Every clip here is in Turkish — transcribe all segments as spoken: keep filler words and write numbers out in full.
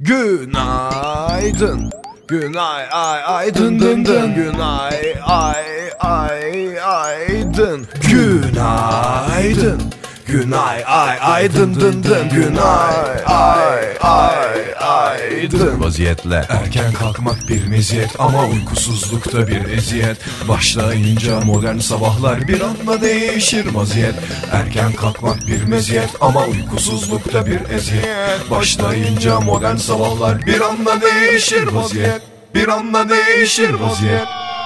Günaydın. Günay ay ay dın dın dın. Günay ay ay ay dın. Günaydın. Günay ay ay dın dın dın. Günay ay ay ay dın. Vaziyetle erken kalkmak bir meziyet ama uykusuzlukta bir eziyet. Başlayınca modern sabahlar bir anda değişir vaziyet. Erken kalkmak bir meziyet ama uykusuzlukta bir eziyet. Başlayınca modern sabahlar bir anda değişir vaziyet. Bir anda değişir vaziyet.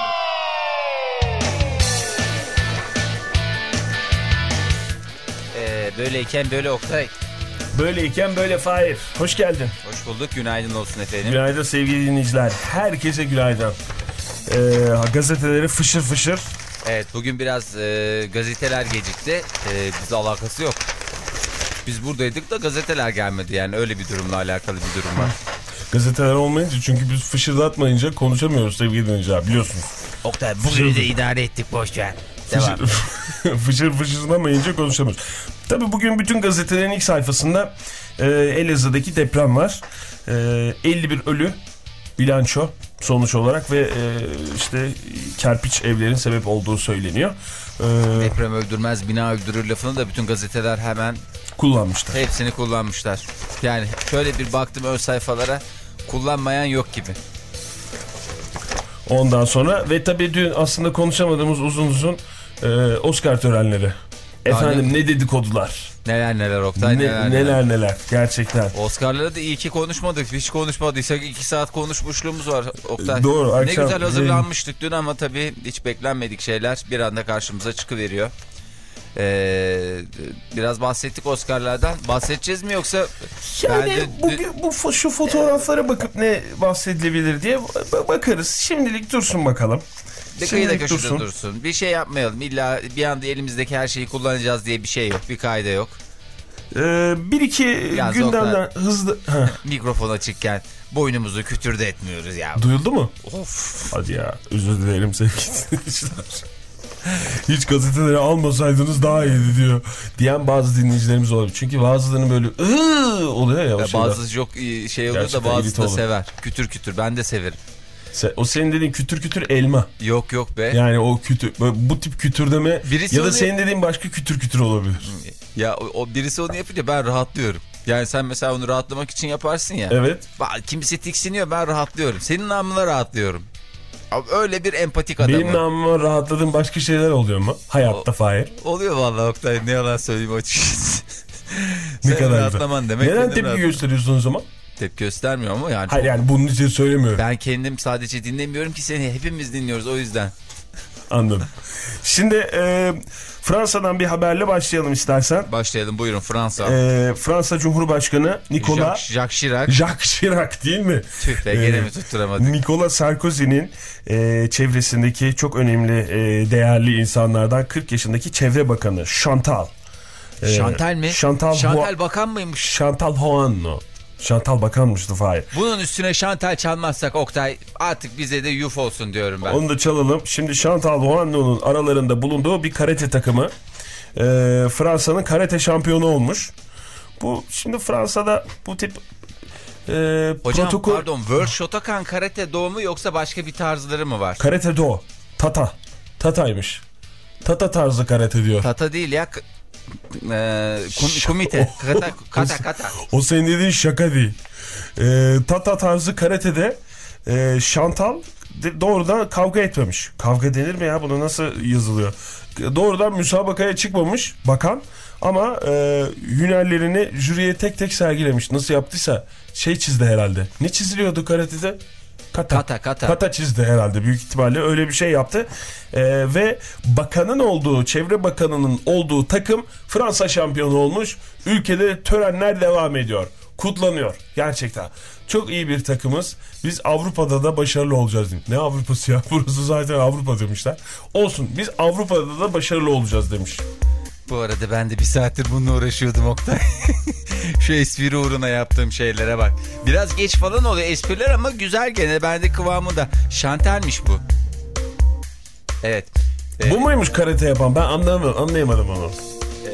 Ee, böyleyken böyle Oktay. Böyleyken böyle Fahir. Hoş geldin. Hoş bulduk. Günaydın olsun efendim. Günaydın sevgili dinleyiciler. Herkese günaydın. Ee, gazeteleri fışır fışır. Evet, bugün biraz e, gazeteler gecikti. E, bizle alakası yok. Biz buradaydık da gazeteler gelmedi. Yani öyle bir durumla alakalı bir durum var. Gazeteler olmayınca, çünkü biz fışırdatmayınca konuşamıyoruz sevgili dinleyiciler, biliyorsunuz. Oktay, bugünü de idare ettik, boş ver. Devam. Fışır, fışır fışırdamayınca konuşamıyoruz. Tabii bugün bütün gazetelerin ilk sayfasında e, Elazığ'daki deprem var. E, elli bir ölü bilanço sonuç olarak ve e, işte kerpiç evlerin sebep olduğu söyleniyor. E, Deprem öldürmez, bina öldürür lafını da bütün gazeteler hemen kullanmışlar. Hepsini kullanmışlar. Yani şöyle bir baktım ön sayfalara, kullanmayan yok gibi. Ondan sonra ve tabii dün aslında konuşamadığımız uzun uzun e, Oscar törenleri. Efendim Aynen. Ne dedikodular. Neler neler Oktay, ne, neler, neler neler neler gerçekten. Oscar'ları da iyi ki konuşmadık. Hiç konuşmadıysak iki saat konuşmuşluğumuz var Oktay. Doğru. Ne akşam, güzel hazırlanmıştık dün ama tabii hiç beklenmedik şeyler bir anda karşımıza çıkıveriyor. Ee, biraz bahsettik Oscar'lardan. Bahsedeceğiz mi yoksa? Yani de, bugün bu şu fotoğraflara bakıp ne bahsedilebilir diye bakarız. Şimdilik dursun bakalım. Kıyıda köşede dursun. dursun. Bir şey yapmayalım. İlla bir anda elimizdeki her şeyi kullanacağız diye bir şey yok. Bir kaide yok. Ee, bir iki Yalnız gündemden hızlı... Mikrofon açıkken boynumuzu kütürde etmiyoruz ya. Duyuldu mu? Of. Hadi ya, özür dilerim sevgili dinleyiciler. Hiç gazeteleri almasaydınız daha iyiydi diyor diyen bazı dinleyicilerimiz olabilir. Çünkü bazılarının böyle ııı oluyor ya. ya bazı çok şey olur gerçekten da bazı da olur. Sever. Kütür kütür, ben de severim. O senin dediğin kütür kütür elma. Yok yok be. Yani o kütür, bu tip kütürdeme birisi ya da senin dediğin başka kütür kütür olabilir. Ya o, o birisi onu yapınca ben rahatlıyorum. Yani sen mesela onu rahatlamak için yaparsın ya. Evet. Kimisi tiksiniyor, ben rahatlıyorum. Senin namına rahatlıyorum. Öyle bir empatik adamım. Benim namıma rahatladığım başka şeyler oluyor mu? Hayatta Fahir. Oluyor vallahi Oktay, ne yalan söyleyeyim açıkçası. Ne kadar rahatlaman demek. Neden tepki rahat... gösteriyorsun o zaman? Tepki göstermiyor ama yani. Hayır çok... yani bunun için söylemiyorum. Ben kendim sadece dinlemiyorum ki, seni hepimiz dinliyoruz o yüzden. Anladım. Şimdi e, Fransa'dan bir haberle başlayalım istersen. Başlayalım, buyurun Fransa. E, Fransa Cumhurbaşkanı Nicolas Jacques Chirac. Jacques Chirac değil mi? Tüh be, gene e, mi tutturamadık? Nicolas Sarkozy'nin e, çevresindeki çok önemli e, değerli insanlardan kırk yaşındaki Çevre Bakanı Chantal. E, Chantal mi? Chantal, Chantal Bakan mıymış? Chantal Hoanno. Chantal Bakan'mıştı Fahir. Bunun üstüne Chantal çalmazsak Oktay artık bize de yuf olsun diyorum ben. Onu da çalalım. Şimdi Chantal Hoanno'nun aralarında bulunduğu bir karate takımı e, Fransa'nın karate şampiyonu olmuş. Bu şimdi Fransa'da bu tip e, hocam protokol... pardon, World Shotokan karate doğu mu yoksa başka bir tarzları mı var? Karate do. Tata. Tataymış. Tata tarzı karate diyor. Tata değil ya. Ee, komite. Kata kata. kata. O senin dediğin şaka değil. Ee, tata tarzı karatede e, Chantal doğrudan kavga etmemiş. Kavga denir mi ya? Buna nasıl yazılıyor? Doğrudan müsabakaya çıkmamış bakan ama e, hünerlerini jüriye tek tek sergilemiş. Nasıl yaptıysa şey çizdi herhalde. Ne çiziliyordu karatede? Kata. Kata, kata. Kata çizdi herhalde, büyük ihtimalle öyle bir şey yaptı. Ee, ve bakanın olduğu, çevre bakanının olduğu takım Fransa şampiyonu olmuş. Ülkede törenler devam ediyor. Kutlanıyor. Gerçekten. Çok iyi bir takımız. Biz Avrupa'da da başarılı olacağız demiş. Ne Avrupa'sı ya? Burası zaten Avrupa demişler. Olsun. Biz Avrupa'da da başarılı olacağız demiş. Bu arada ben de bir saattir bununla uğraşıyordum Oktay. Şu espri uğruna yaptığım şeylere bak. Biraz geç falan oluyor espriler ama güzel gene. Bende kıvamında. Şantelmiş bu. Evet. Bu ee, muymuş karate yapan? Ben anlayamadım, anlayamadım onu. E,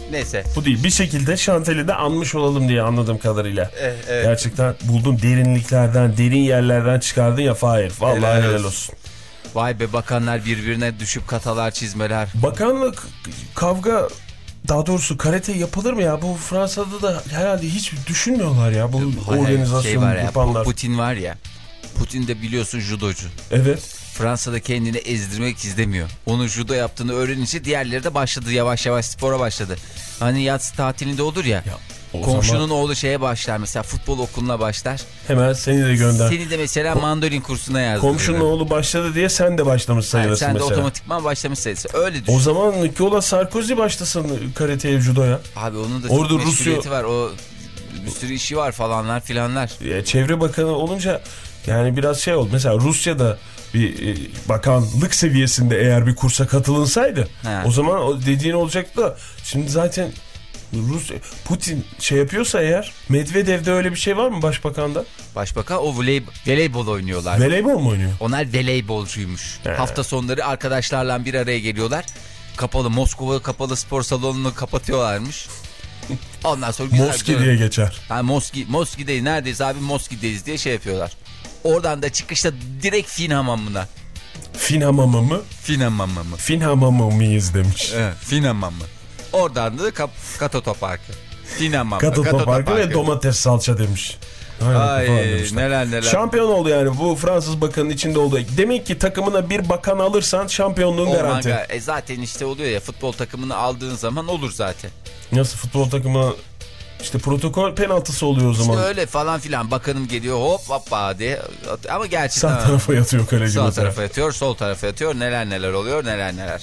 Neyse. Bu değil. Bir şekilde Şantel'i de anmış olalım diye anladığım kadarıyla. Evet, evet. Gerçekten buldun derinliklerden, derin yerlerden çıkardın ya Fahir. Vallahi helal, helal olsun. Vay be, bakanlar birbirine düşüp katalar çizmeler. Bakanlık kavga, daha doğrusu karate yapılır mı ya? Bu Fransa'da da herhalde hiç düşünmüyorlar ya bu Hayır, organizasyonu şey var ya, yapanlar. Putin var ya. Putin de biliyorsun judocu. Evet. Fransa'da kendini ezdirmek istemiyor. Onun judo yaptığını öğrenince diğerleri de başladı, yavaş yavaş spora başladı. Hani yaz tatilinde olur ya. ya komşunun zaman... oğlu şeye başlar mesela, futbol okuluna başlar. Hemen seni de gönder. Seni de mesela Ko mandolin kursuna yazdı. Komşunun oğlu başladı diye sen de başlamış sayılırsın yani sen mesela. Sen de otomatikman başlamış sayılırsın. Öyle düşün. O zaman Nicolas Sarkozy başlasın karateye, judoya. Abi onun da orada çok meşguliyeti Rusya... var. O bir sürü işi var falanlar filanlar. Ya, çevre bakanı olunca yani biraz şey oldu. Mesela Rusya'da bir e, bakanlık seviyesinde eğer bir kursa katılınsaydı He. o zaman o dediğin olacaktı da şimdi zaten Rus Putin şey yapıyorsa eğer, Medvedev'de öyle bir şey var mı başbakanda? Başbakan o voley, voleybol oynuyorlar. Voleybol mu oynuyor? Onlar voleybolcuymuş. He. Hafta sonları arkadaşlarla bir araya geliyorlar. Kapalı Moskova kapalı spor salonunu kapatıyorlarmış. Ondan sonra Moski diye geçer. Ha, Moski, Moski'deyiz neredeyiz abi, Moski'deyiz diye şey yapıyorlar. Oradan da çıkışta direkt Fin hamamına. Fin hamamı mı? Fin hamamı mı? Fin hamamı mıyız demiş. Evet, Fin hamamı. Oradan da Kap Katoto Parkı. Fin hamamı. Katoto, Katoto Parkı, Parkı ve domates salça demiş. Aynen, Ay neler neler. Şampiyon oldu yani bu Fransız bakanın içinde olduğu. Demek ki takımına bir bakan alırsan şampiyonluğun oh garanti. E zaten işte oluyor ya, futbol takımını aldığın zaman olur zaten. Nasıl futbol takımı? İşte protokol penaltısı oluyor o zaman. İşte öyle falan filan, bakanım geliyor hop hoppa diye. Ama gerçi sağ tarafa yatıyor kaleci. Sağ tarafa yatıyor, sol tarafa yatıyor, neler neler oluyor, neler neler.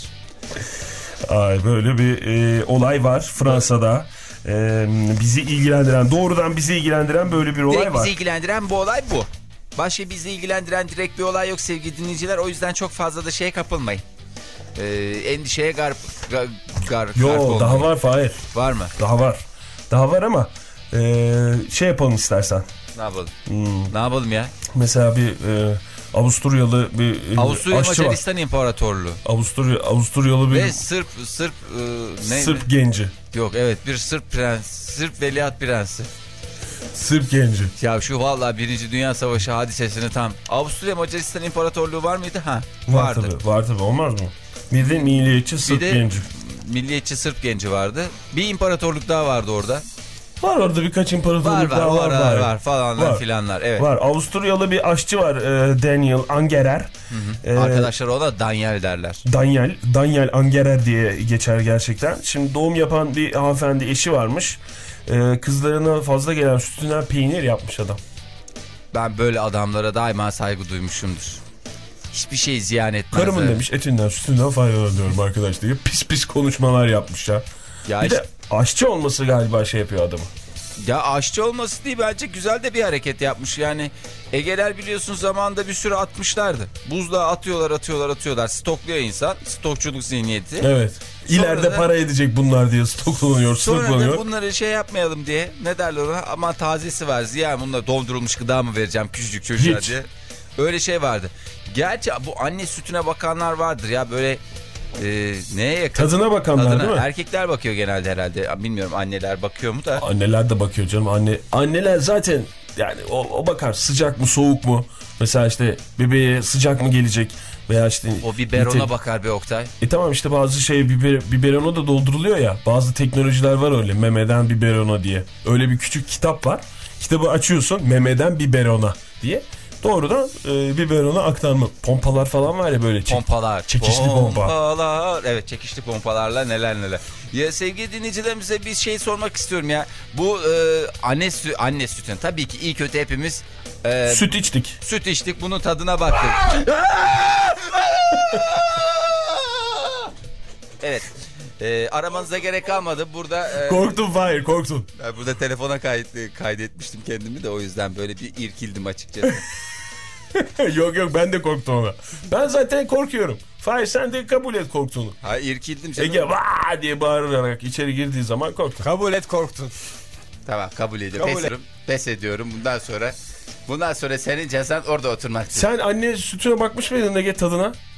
Ay, böyle bir e, olay var Fransa'da. E, bizi ilgilendiren, doğrudan bizi ilgilendiren böyle bir olay direkt var. Bizi ilgilendiren bu olay bu. Başka bizi ilgilendiren direkt bir olay yok sevgili dinleyiciler. O yüzden çok fazla da şeye kapılmayın. Ee, endişeye garp gar, gar, Yo daha var Fahir. Var mı? Daha var. Daha var ama e, şey yapalım istersen. Ne yapalım? Hmm. Ne yapalım ya? Mesela bir e, Avusturyalı bir Avusturya Macaristan İmparatorluğu. Avusturya Avusturyalı bir ve Sırp Sırp e, ne? Sırp genci. Yok evet, bir Sırp prens, Sırp veliaht prensi. Sırp genci. Ya şu vallahi Birinci Dünya Savaşı hadisesini tam. Avusturya Macaristan İmparatorluğu var mıydı? Ha. Var vardı. Tabii, var tabii, olmaz mı? Bir de milliyetçi Sırp bir de genci. Milliyetçi Sırp genci vardı. Bir imparatorluk daha vardı orada. Var orada birkaç imparatorluk var, var, daha var. Var var var falanlar var. Filanlar evet. Var. Avusturyalı bir aşçı var, e, Daniel Angerer. Hı hı. E, Arkadaşlar ona Daniel derler. Daniel, Daniel Angerer diye geçer gerçekten. Şimdi doğum yapan bir hanımefendi eşi varmış. E, kızlarına fazla gelen sütünden peynir yapmış adam. Ben böyle adamlara daima saygı duymuşumdur. Hiçbir şey ziyan etmezler. Karımın demiş etinden sütünden faydalanıyorum arkadaş diye pis pis konuşmalar yapmış ya. Ya bir işte, de aşçı olması galiba şey yapıyor adamı. Ya aşçı olması değil, bence güzel de bir hareket yapmış. Yani Ege'ler biliyorsun zamanında bir sürü atmışlardı. Buzluğa atıyorlar atıyorlar atıyorlar. Stokluyor insan. Stokçuluk zihniyeti. Evet. İleride da, para edecek bunlar diye stoklanıyor, stoklanıyor. Sonra da bunları şey yapmayalım diye, ne derler ona, ama tazesi var. Ziya bunlar dondurulmuş gıda mı vereceğim küçücük çocuğa Hiç. diye. Öyle şey vardı. Gerçi bu anne sütüne bakanlar vardır ya böyle. Ee, neye yakın? Tadına bakanlar Tadına. Değil mi? Erkekler bakıyor genelde herhalde. Bilmiyorum anneler bakıyor mu da. Anneler de bakıyor canım. Anne, anneler zaten yani o, o bakar sıcak mı soğuk mu? Mesela işte bebeğe sıcak mı gelecek? Veya işte o biberona nite... bakar be Oktay. E tamam işte bazı şey biber, biberona da dolduruluyor ya. Bazı teknolojiler var öyle, memeden biberona diye. Öyle bir küçük kitap var. Kitabı açıyorsun, memeden biberona diye. Doğrudan e, biberona aktarma. Pompalar falan var ya böyle. Çek, pompalar. Çekişli pompa. Pompalar. Evet, çekişli pompalarla neler neler. Ya sevgili dinleyicilerimize bir şey sormak istiyorum ya. Bu e, anne, sü anne sütün. Tabii ki iyi kötü hepimiz. E, süt içtik. Süt içtik. Bunun tadına baktık. Evet. E, aramanıza gerek kalmadı. Burada e, korktum Fahir, korktum. Ben burada telefona kayıt, kaydetmiştim kendimi de, o yüzden böyle bir irkildim açıkçası. Yok yok, ben de korktum ona. Ben zaten korkuyorum. Fahir sen de kabul et korktuğunu. Ha, irkildim canım. Ege vaa diye bağırarak içeri girdiği zaman korktun. Kabul et, korktun. Tamam, kabul ediyorum. Pes, ediyorum. Pes ediyorum. Bundan sonra bundan sonra senin cezan orada oturmak. Sen anne sütüne bakmış mıydın Ege, tadına?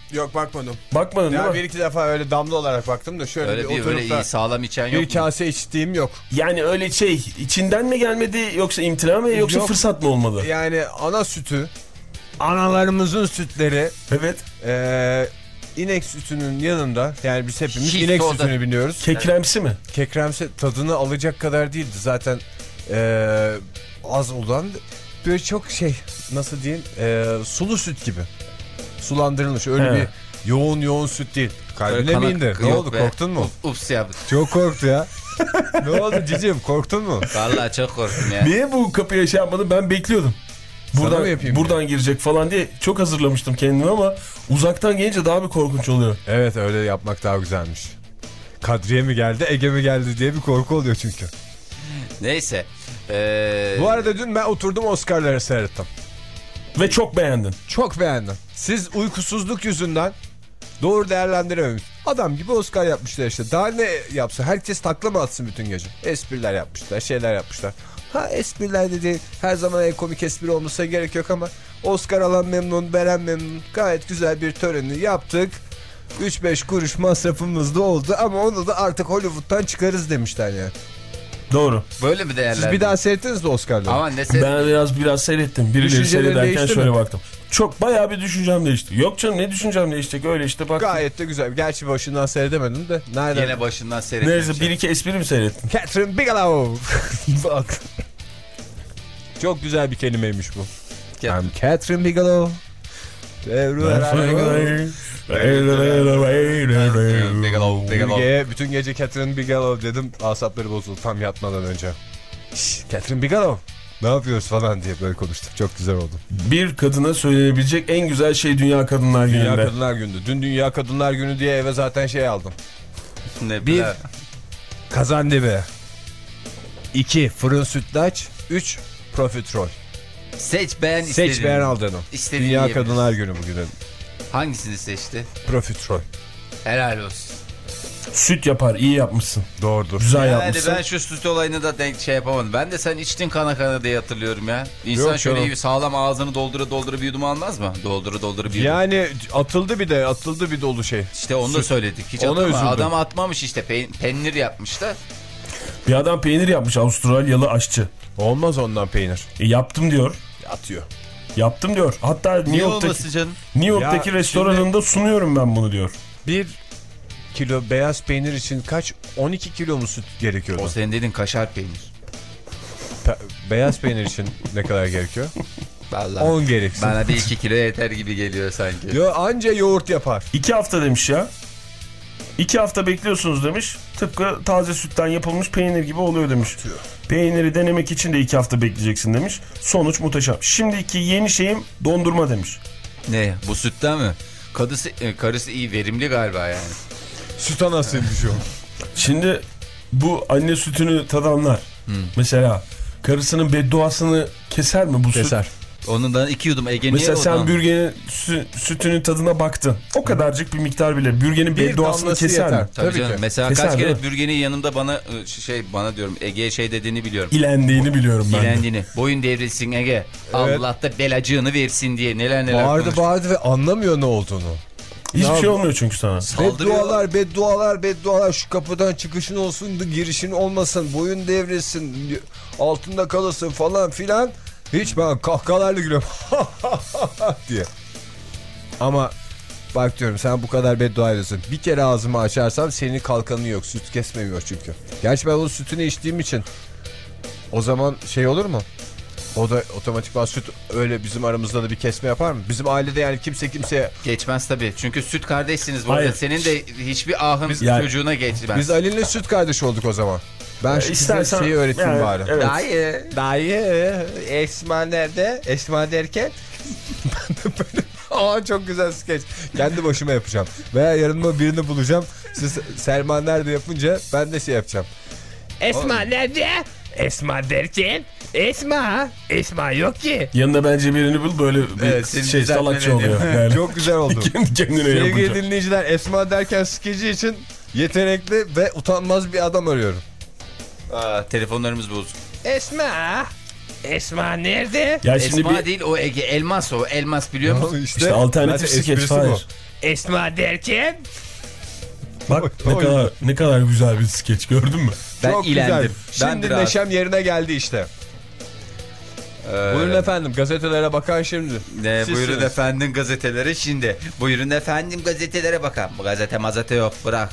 Yok bakmadım. Bakmadın Ya değil bir mi? iki defa öyle damla olarak baktım da şöyle Öyle bir bir oturup böyle da iyi sağlam içen yok bir mu? kase içtiğim yok. Yani öyle şey içinden mi gelmedi yoksa imtina mı yoksa Yok. fırsat mı olmadı? Yani ana sütü, analarımızın sütleri, Evet. e, inek sütünün yanında, yani biz hepimiz Hiç inek soda. sütünü biliyoruz. Kekremsi mi? Kekremsi tadını alacak kadar değildi zaten, e, az olan böyle çok şey, nasıl diyeyim, e, sulu süt gibi sulandırılmış, öyle He. bir yoğun yoğun süt değil. Kalbine Kana- mi indi? Ne Yok oldu, be. korktun mu? Up- Ups ya. Çok korktu ya. Ne oldu cicim, korktun mu? Vallahi çok korktum ya. Niye bu kapıya şey yapmadın? Ben bekliyordum. Buradan, mı yapayım buradan girecek falan diye çok hazırlamıştım kendimi ama uzaktan gelince daha bir korkunç oluyor. Evet, öyle yapmak daha güzelmiş. Kadriye mi geldi, Ege mi geldi diye bir korku oluyor çünkü. Neyse. Ee... Bu arada dün ben oturdum Oscar'ları seyrettim. Ve çok beğendin. Çok beğendim. Siz uykusuzluk yüzünden doğru değerlendirememiş. Adam gibi Oscar yapmışlar işte. Daha ne yapsa? Herkes takla mı atsın bütün gece? Espriler yapmışlar, şeyler yapmışlar. Ha, espriler dedi, her zaman en komik espri olmasına gerek yok ama Oscar alan memnun, veren memnun. Gayet güzel bir töreni yaptık. üç beş kuruş masrafımız da oldu ama onu da artık Hollywood'dan çıkarız demişler yani. Doğru. Böyle mi değerlendirdin? Siz bir daha seyrettiniz mi Oscar'ları? Ama ne se- Ben biraz biraz seyrettim. Birileri Düşüncelerin seyrederken değişti şöyle mi? baktım. Çok bayağı bir düşüncem değişti. Yok canım, ne düşüncem değişecek, öyle işte bak. Gayet de güzel. Gerçi başından seyredemedim de. Nereden? Yine başından seyrettim. Neyse, bir iki espri mi seyrettin? Catherine Bigelow. Bak. Çok güzel bir kelimeymiş bu. Cat- I'm Catherine Bigelow. Bigelow, Bigelow. Müge'ye bütün gece Catherine Bigelow dedim. Asapları bozuldu tam yatmadan önce. Şşş, Catherine Bigelow. Ne yapıyoruz falan diye böyle konuştuk. Çok güzel oldu. Bir kadına söylenebilecek en güzel şey Dünya Kadınlar Günü'nde. Dünya Kadınlar Günü. Dün Dünya Kadınlar Günü diye eve zaten şey aldım. Ne Bir bir kazandibi. İki fırın sütlaç. Üç profiterol. seç beğen istediğini. Seç beğen al canım. İstediğini Dünya yiyebilirsin. Kadınlar Günü bugün. Hangisini seçti? Profiterol. Helal olsun. Süt yapar, iyi yapmışsın. Doğrudur. Güzel Yani yapmışsın. ben şu süt olayını da denk şey yapamadım. Ben de sen içtin kana kana diye hatırlıyorum ya. İnsan Yok şöyle canım. iyi sağlam ağzını doldura doldura bir yudum almaz mı? Doldura doldura bir yudum. Yani atıldı bir de atıldı bir dolu şey. İşte onu da söyledik. Hiç Ona atma. üzüldüm. Adam atmamış işte. Pe peynir yapmış da. Bir adam peynir yapmış, Avustralyalı aşçı. Olmaz ondan peynir. E, yaptım diyor. Atıyor. Yaptım diyor. Hatta New Niye York'taki, olmasın canım? New York'taki Ya restoranında sunuyorum ben bunu diyor. Bir kilo beyaz peynir için kaç? on iki kilo mu süt gerekiyordu? O senin dediğin kaşar peynir. Pe- beyaz peynir için ne kadar gerekiyor? Vallahi. on gereksin. Bana bir iki kilo yeter gibi geliyor sanki. Yo, anca yoğurt yapar. İki hafta demiş ya. İki hafta bekliyorsunuz demiş. Tıpkı taze sütten yapılmış peynir gibi oluyor demiş. Peyniri denemek için de iki hafta bekleyeceksin demiş. Sonuç muhteşem. Şimdiki yeni şeyim dondurma demiş. Ne? Bu sütten mi? Kadısı, e, karısı iyi, verimli galiba yani. Süt anasıymış o. Şimdi bu anne sütünü tadanlar. Hmm. Mesela karısının bedduasını keser mi bu süt? Keser. Onun da iki yudum Ege niye Mesela sen ondan? bürgenin sü sütünün tadına baktın. O kadarcık bir miktar bile. Bürgenin Bir bedduasını damlası keser yeter. mi? Tabii, Tabii canım. ki. Mesela Keser, kaç değil kere mi? bürgenin yanımda bana e, şey bana diyorum Ege'ye şey dediğini biliyorum. İlendiğini biliyorum ben de. İlendiğini. Boyun devrilsin Ege. Allah da belacığını versin diye neler neler Bağırdı konuştu. bağırdı ve anlamıyor ne olduğunu. Hiçbir Ya- şey olmuyor çünkü sana. Saldırıyor. Beddualar, beddualar, beddualar. Şu kapıdan çıkışın olsun, girişin olmasın, boyun devrilsin, altında kalırsın falan filan. Hiç ben kahkahalarla gülüyorum diye. Ama bak diyorum, sen bu kadar beddua ediyorsun. Bir kere ağzımı açarsam senin kalkanı yok. Süt kesmiyor çünkü. Gerçi ben onun sütünü içtiğim için o zaman şey olur mu? O da otomatikman süt öyle bizim aramızda da bir kesme yapar mı? Bizim ailede yani kimse kimseye... Geçmez tabii. Çünkü süt kardeşsiniz bu Hayır. arada. Senin de hiçbir ahın Yani- çocuğuna geçmez. Biz Ali'yle süt kardeşi olduk o zaman. Ben şu İstersen- size şeyi öğreteyim yani, bari. evet. Dayı. Dayı Esma nerede? Esma derken ben de böyle aa çok güzel skeç. Kendi başıma yapacağım. Veya yanımda birini bulacağım. Siz Selma nerede yapınca ben de şey yapacağım. Esma nerede? Esma derken Esma. Esma yok ki. Yanında bence birini bul, böyle bir Evet, senin şey düzeltmeni salakça oluyor. ediyor. Yani. Çok güzel oldu. Kendi kendine Sevgili yapınca. dinleyiciler, Esma derken skeci için yetenekli ve utanmaz bir adam arıyorum. Aa, telefonlarımız bozuk. Esma. Esma nerede? Ya şimdi Esma bir, değil o Ege. Elmas o. Elmas biliyor musun? İşte, işte alternatif zaten skeç esprisi bu. Fahir. Esma derken? Bak ne kadar ne kadar güzel bir skeç, gördün mü? Ben Çok ilendim. güzel. Ben Şimdi biraz... neşem yerine geldi işte. Ee, Buyurun efendim, gazetelere bakan şimdi. Ne, Sizsiniz. buyurun efendim gazetelere şimdi. Buyurun efendim gazetelere bakalım. Bu gazete mazete yok, bırak.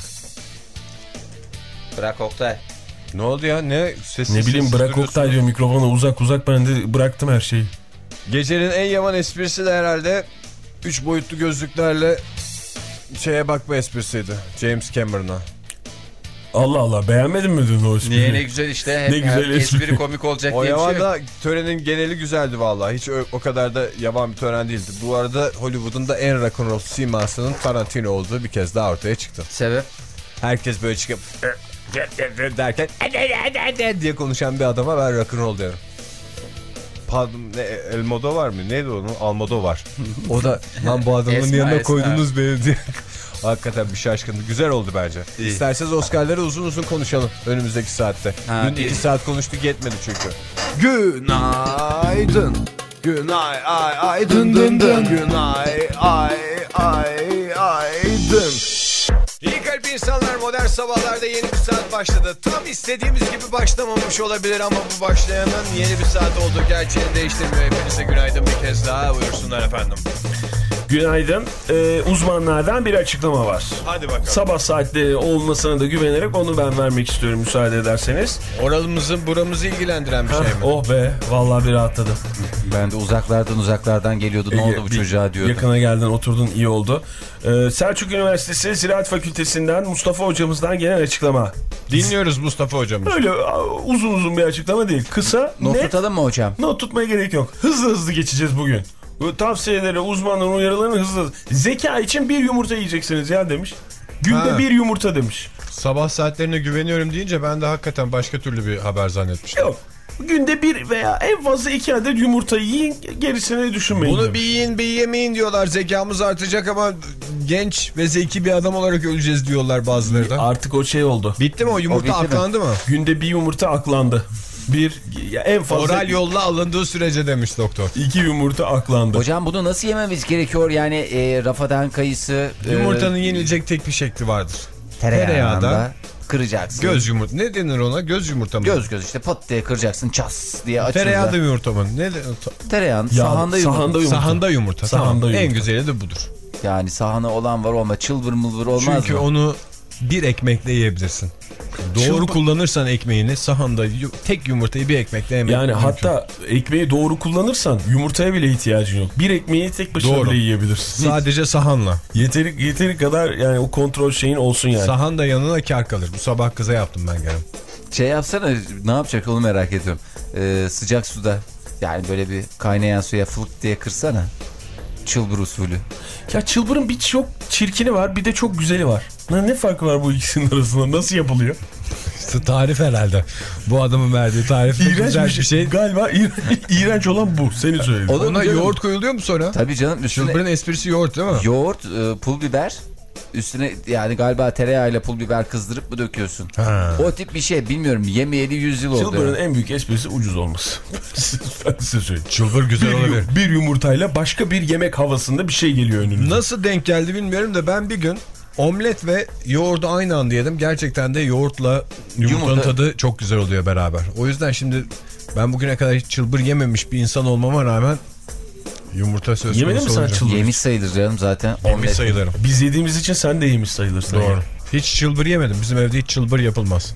Bırak Oktay. Ne oldu ya? Ne sessiz Ne bileyim, sessiz bırak duruyorsun? Oktay diyor, mikrofonu uzak uzak, ben de bıraktım her şeyi. Gecenin en yaman esprisi de herhalde üç boyutlu gözlüklerle şeye bakma esprisiydi. James Cameron'a. Allah Allah, beğenmedin mi dün o espriyi? Niye, ne güzel işte. Hep, Ne güzel hep espri. espri komik olacak O diye bir şey yaman yok. da törenin geneli güzeldi vallahi. Hiç o, o kadar da yaman bir tören değildi. Bu arada Hollywood'un da en rock'n'roll simasının Tarantino olduğu bir kez daha ortaya çıktı. Sebep? Herkes böyle çıkıp derken diye konuşan bir adama ben rock'n'roll derim. Pardon, ne, El Modo var mı? Neydi onun? Almodo var. O da lan bu adamın Esma, yanına Esma. koydunuz beni diye. Hakikaten bir şaşkındı. Güzel oldu bence. İyi. İsterseniz Oscar'ları uzun uzun konuşalım önümüzdeki saatte. Ha, Dün iyi. iki saat konuştuk, yetmedi çünkü. Günaydın. Günay ay ay dın dın dın. Günay ay ay ay dın. İyi kalp insanlar, modern sabahlarda yeni bir saat başladı. Tam istediğimiz gibi başlamamış olabilir ama bu başlayanın yeni bir saat olduğu gerçeğini değiştirmiyor. Hepinize günaydın bir kez daha, buyursunlar efendim. Günaydın. Ee, uzmanlardan bir açıklama var. Hadi bakalım. Sabah saatleri olmasına da güvenerek onu ben vermek istiyorum, müsaade ederseniz. Oralımızı buramızı ilgilendiren bir şey mi? Oh be, vallahi bir rahatladım. Ben de uzaklardan uzaklardan geliyordu. Ne oldu bu Bir çocuğa diyordum. Yakına geldin, oturdun, iyi oldu. Ee, Selçuk Üniversitesi Ziraat Fakültesinden Mustafa hocamızdan gelen açıklama. Dinliyoruz Mustafa hocamız. Öyle a, uzun uzun bir açıklama değil. Kısa, Not net. tutalım mı hocam? Not tutmaya gerek yok. Hızlı hızlı geçeceğiz bugün. Bu tavsiyeleri, uzmanların uyarılarını hızlı hızlı. Zeka için bir yumurta yiyeceksiniz ya demiş. Günde Ha. bir yumurta demiş. Sabah saatlerine güveniyorum deyince ben de hakikaten başka türlü bir haber zannetmiştim. Yok. Günde bir veya en fazla iki adet yumurta yiyin, gerisini düşünmeyin. Bunu demiş. bir yiyin bir yemeyin diyorlar. Zekamız artacak ama genç ve zeki bir adam olarak öleceğiz diyorlar bazıları da. Artık o şey oldu. Bitti mi o yumurta, O bitti mi? aklandı mı? Günde bir yumurta aklandı. Bir, ya en fazla Oral yolla alındığı sürece demiş doktor. iki yumurta aklandı. Hocam bunu nasıl yememiz gerekiyor? Yani e, rafadan kayısı... Yumurtanın e, yenilecek tek bir şekli vardır. tereyağında tereyağda kıracaksın. Göz yumurta. Ne denir ona? Göz yumurta mı? Göz göz işte pat diye kıracaksın, ças diye açılacak. Tereyağda yumurta mı? Ne? Tereyağın Ya, sahanda yumurta. sahanda yumurta. Sahanda yumurta. Sahanda Tamam. yumurta. En güzeli de budur. Yani sahanı olan var olma, çılbır mılbır olmaz Çünkü mı? onu bir ekmekle yiyebilirsin. Doğru Çılbır- kullanırsan ekmeğini, sahanda yu- tek yumurtayı bir ekmekle yemek Yani mümkün. hatta ekmeği doğru kullanırsan yumurtaya bile ihtiyacın yok. Bir ekmeği tek başına Doğru. bile yiyebilirsin. Sadece sahanla. Yeteri, yeteri kadar yani o kontrol şeyin olsun yani. Sahan da yanına kar kalır. Bu sabah kıza yaptım ben gene. Şey yapsana, ne yapacak onu merak ediyorum. Ee, sıcak suda yani böyle bir kaynayan suya fılık diye kırsana. Çılbır usulü. Ya çılbırın bir çok çirkini var, bir de çok güzeli var. Ne, ne farkı var bu ikisinin arasında? Nasıl yapılıyor? İşte tarif herhalde. Bu adamın verdiği tarif de İğrenç güzel bir şey. Galiba iğrenç, iğrenç olan bu. Senin söylediğin. Olur mu Ona canım? yoğurt koyuluyor mu sonra? Tabii canım, üstüne Çılbırın esprisi yoğurt değil mi? yoğurt, e, pul biber, üstüne yani galiba tereyağıyla pul biber kızdırıp mı döküyorsun? Ha. O tip bir şey, bilmiyorum, yemeyeli yüz yıl oldu. Çılbırın yani. en büyük esprisi ucuz olması. Ben size söyleyeyim. Çılbır güzel Bir, olabilir. yu- bir yumurtayla başka bir yemek havasında bir şey geliyor önünüze. Nasıl denk geldi bilmiyorum da ben bir gün omlet ve yoğurdu aynı anda yedim. Gerçekten de yoğurtla yumurtanın Yumurta. tadı çok güzel oluyor beraber. O yüzden şimdi ben bugüne kadar hiç çılbır yememiş bir insan olmama rağmen yumurta söz Yemedin mi konusu sen olunca çılbır? Yemiş sayılır canım zaten. Yemiş omlet. sayılırım. Biz yediğimiz için sen de yemiş sayılırsın. Doğru. Hiç çılbır yemedim. Bizim evde hiç çılbır yapılmaz.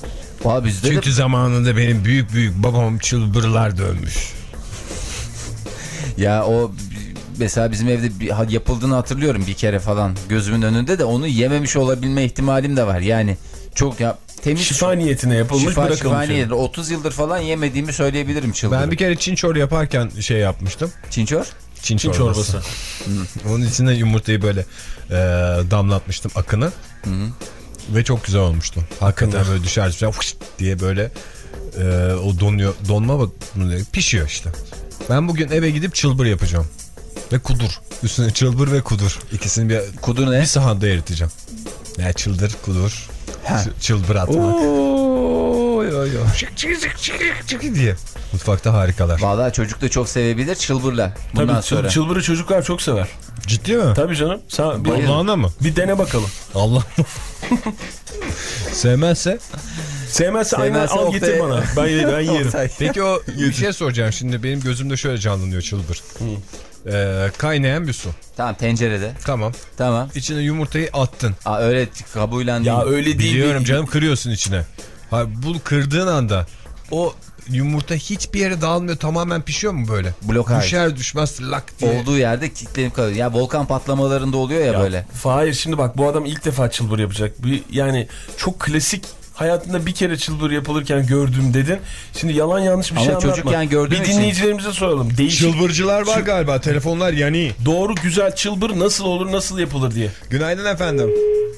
Aa, bizde Çünkü de zamanında benim büyük büyük babam çılbırlar dönmüş. ya o mesela bizim evde bir, ha- yapıldığını hatırlıyorum bir kere falan gözümün önünde, de onu yememiş olabilme ihtimalim de var. Yani çok ya temiz Şifa niyetine yapılmış, şifa, bırakılmış. şifa yani. niyetine. otuz yıldır falan yemediğimi söyleyebilirim çılbırı. Ben bir kere çinçor yaparken şey yapmıştım. Çinçor? Çin, Çin çorbası. çorbası. Onun içine yumurtayı böyle e, damlatmıştım, akını. Hı -hı. Ve çok güzel olmuştu. Hakikaten böyle düşer düşer fış diye böyle e, o donuyor. Donma mı? Pişiyor işte. Ben bugün eve gidip çılbır yapacağım. Ve kudur. Üstüne çılbır ve kudur. İkisini bir, Kudu ne? bir sahanda eriteceğim. Ne çıldır kudur. Ha. Ç- Çılbır atmak. Oo, yo yo. Çık çık çık çık çık diye. Mutfakta harikalar. Vallahi çocuk da çok sevebilir çılbırla. Bundan Tabii sonra. çılbırı çocuklar çok sever. Ciddi mi? Tabii canım. Sen bir, Allah'ına mı? bir dene bakalım. Allah Sevmezse? Sevmezse aynen Sevmezse al Oktay. getir bana. Ben, ben yerim. Peki o bir şey soracağım şimdi benim gözümde şöyle canlanıyor çılbır. Ee, kaynayan bir su. Tamam tencerede. Tamam. Tamam. İçine yumurtayı attın. Aa, öyle kabuğuyla değil. Ya öyle değil. Biliyorum canım kırıyorsun içine. Ha, bu kırdığın anda o yumurta hiçbir yere dağılmıyor tamamen pişiyor mu böyle? Blokaj. Düşer düşmez lak diye. Olduğu yerde kilitlenip kalıyor. Ya volkan patlamalarında oluyor ya, Ya, böyle. Fahir şimdi bak bu adam ilk defa çılbır yapacak. Bir, yani çok klasik hayatında bir kere çılbır yapılırken gördüm dedin. Şimdi yalan yanlış bir Ama şey anlatma. çocukken gördüğüm Bir için- dinleyicilerimize soralım. Değişik. Çılbırcılar var galiba telefonlar yani. Doğru güzel çılbır nasıl olur nasıl yapılır diye. Günaydın efendim.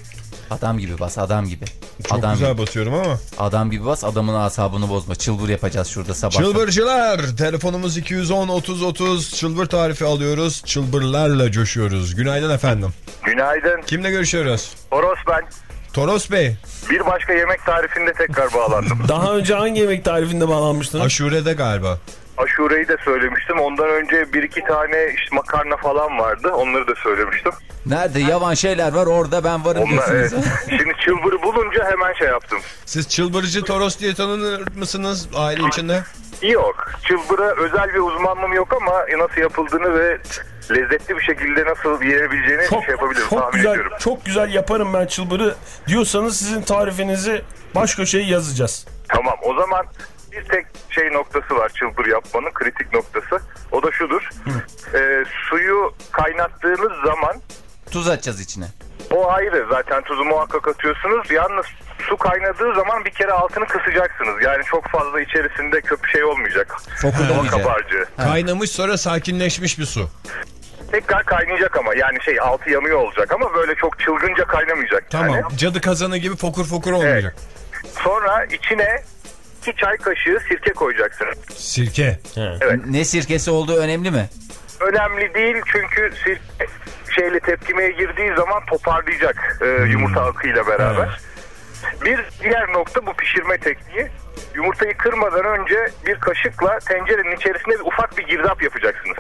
Adam gibi bas, adam gibi. Çok adam güzel gibi. basıyorum ama. Adam gibi bas, adamın asabını bozma. Çılbır yapacağız şurada sabah. Çılbırcılar telefonumuz iki yüz on otuz otuz çılbır tarifi alıyoruz. Çılbırlarla coşuyoruz. Günaydın efendim. Günaydın. Kimle görüşüyoruz? Toros ben. Toros Bey. Bir başka yemek tarifinde tekrar bağlandım. Daha önce hangi yemek tarifinde bağlanmıştınız? Aşure'de galiba. Aşureyi de söylemiştim. Ondan önce bir iki tane işte makarna falan vardı. Onları da söylemiştim. Nerede yavan şeyler var orada ben varım Onlar, evet. diyorsunuz. Şimdi çılbırı bulunca hemen şey yaptım. Siz çılbırcı Toros diye tanınır mısınız aile içinde? Yok. Çılbıra özel bir uzmanlığım yok ama nasıl yapıldığını ve lezzetli bir şekilde nasıl yiyebileceğini Çok, şey yapabilirim. çok tahmin güzel, ediyorum. çok güzel yaparım ben çılbırı diyorsanız sizin tarifinizi baş köşeye yazacağız. Tamam. O zaman bir tek şey noktası var çılbır yapmanın kritik noktası. O da şudur. Ee, suyu kaynattığınız zaman Tuz atacağız içine. o ayrı. Zaten tuzu muhakkak atıyorsunuz. Yalnız su kaynadığı zaman bir kere altını kısacaksınız. Yani çok fazla içerisinde köpü şey olmayacak. Fokurdamayacak. Kabarcığı. Kaynamış sonra sakinleşmiş bir su. Tekrar kaynayacak ama yani şey altı yanıyor olacak ama böyle çok çılgınca kaynamayacak. Tamam. Yani. Cadı kazanı gibi fokur fokur olmayacak. Sonra içine iki çay kaşığı sirke koyacaksınız. Sirke. Ne sirkesi olduğu önemli mi? Önemli değil çünkü sirke şeyle tepkimeye girdiği zaman toparlayacak e, yumurta akıyla beraber. Bir diğer nokta bu pişirme tekniği. Yumurtayı kırmadan önce bir kaşıkla tencerenin içerisine bir ufak bir girdap yapacaksınız.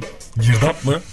Girdap mı?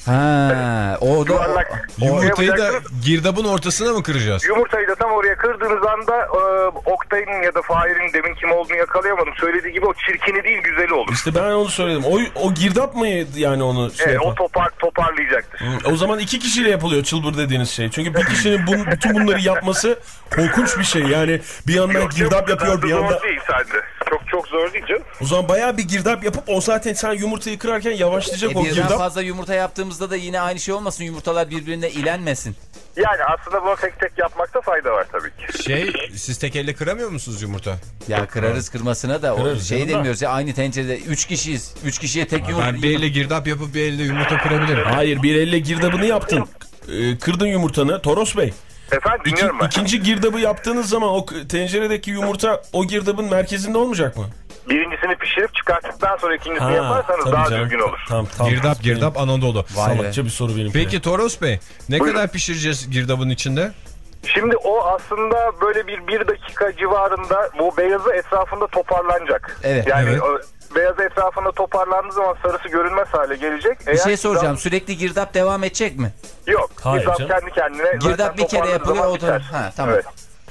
Ha, o da Yuvarlak. Yumurtayı da yapacaksınız. girdabın ortasına mı kıracağız? Yumurtayı da tam oraya kırdığınız anda e, Oktay'ın ya da Fahir'in demin kim olduğunu yakalayamadım. Söylediği gibi o çirkini değil güzeli olur. İşte ben onu söyledim. O, o girdap mı yani onu şey Evet, yapan? o topar, toparlayacaktır. O zaman iki kişiyle yapılıyor çılbır dediğiniz şey. Çünkü bir kişinin bu, bütün bunları yapması korkunç bir şey. Yani bir yandan Yok, girdap yok, yapıyor bir zor yandan... değil sende. Çok çok zor değil canım. O zaman bayağı bir girdap yapıp o zaten sen yumurtayı kırarken yavaşlayacak E, o birden girdap. fazla yumurta yaptığımızda da yine aynı şey olmasın. Yumurtalar birbirine ilenmesin. Yani aslında bunu tek tek yapmakta fayda var tabii ki. Şey siz tek elle kıramıyor musunuz yumurta? Ya kırarız kırmasına da o Kırarız şey canım da. demiyoruz ya, aynı tencerede üç kişiyiz. Üç kişiye tek yumurta. Ben bir elle girdap yapıp bir elle yumurta kırabilirim. Hayır bir elle girdabını yaptın. Ee, kırdın yumurtanı Toros Bey. Efendim İki, dinliyorum ben. ikinci girdabı yaptığınız zaman o k- tenceredeki yumurta o girdabın merkezinde olmayacak mı? Birincisini pişirip çıkarttıktan sonra ikincisini Ha, yaparsanız tabii daha canım. düzgün olur. Tamam, tamam. Girdap girdap Anadolu. Vay be. Salakça bir soru benim. Peki Toros Bey ne Buyurun. kadar pişireceğiz girdabın içinde? Şimdi o aslında böyle bir bir dakika civarında bu beyazı etrafında toparlanacak. Evet, Yani evet. o beyazı etrafında toparlandığı zaman sarısı görünmez hale gelecek. Bir şey soracağım, sürekli girdap devam edecek mi? Yok. Hayır girdap canım. kendi kendine. Girdap zaten bir kere toparladığı yapılıyor, zaman o da- biter. Ha, tamam. Evet.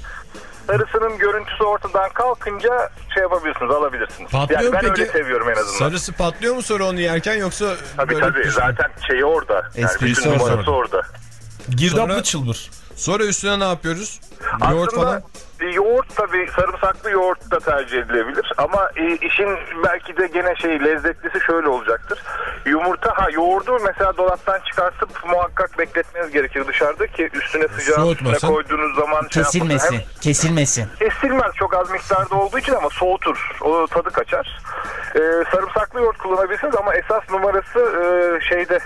Sarısının görüntüsü ortadan kalkınca şey yapabilirsiniz, alabilirsiniz. Patlıyor yani mu ben peki? öyle seviyorum en azından. Sarısı patlıyor mu sonra onu yerken yoksa Tabii böyle tabii pişiyor? zaten şeyi orada. Yani Esprisi bütün orada. numarası orada. Girdaplı Sonra- çılbır. Sonra üstüne ne yapıyoruz? Yoğurt Aslında falan. yoğurt tabii sarımsaklı yoğurt da tercih edilebilir ama e, işin belki de gene şey lezzetlisi şöyle olacaktır. Yumurta ha yoğurdu mesela dolaptan çıkartıp muhakkak bekletmeniz gerekir dışarıda ki üstüne sıcağı üstüne Soğutmasın. koyduğunuz zaman şey Kesilmesin. yapmasın. Kesilmesin. Hem kesilmez çok az miktarda olduğu için ama soğutur. O tadı kaçar. Ee, sarımsaklı yoğurt kullanabilirsiniz ama esas numarası e, şeyde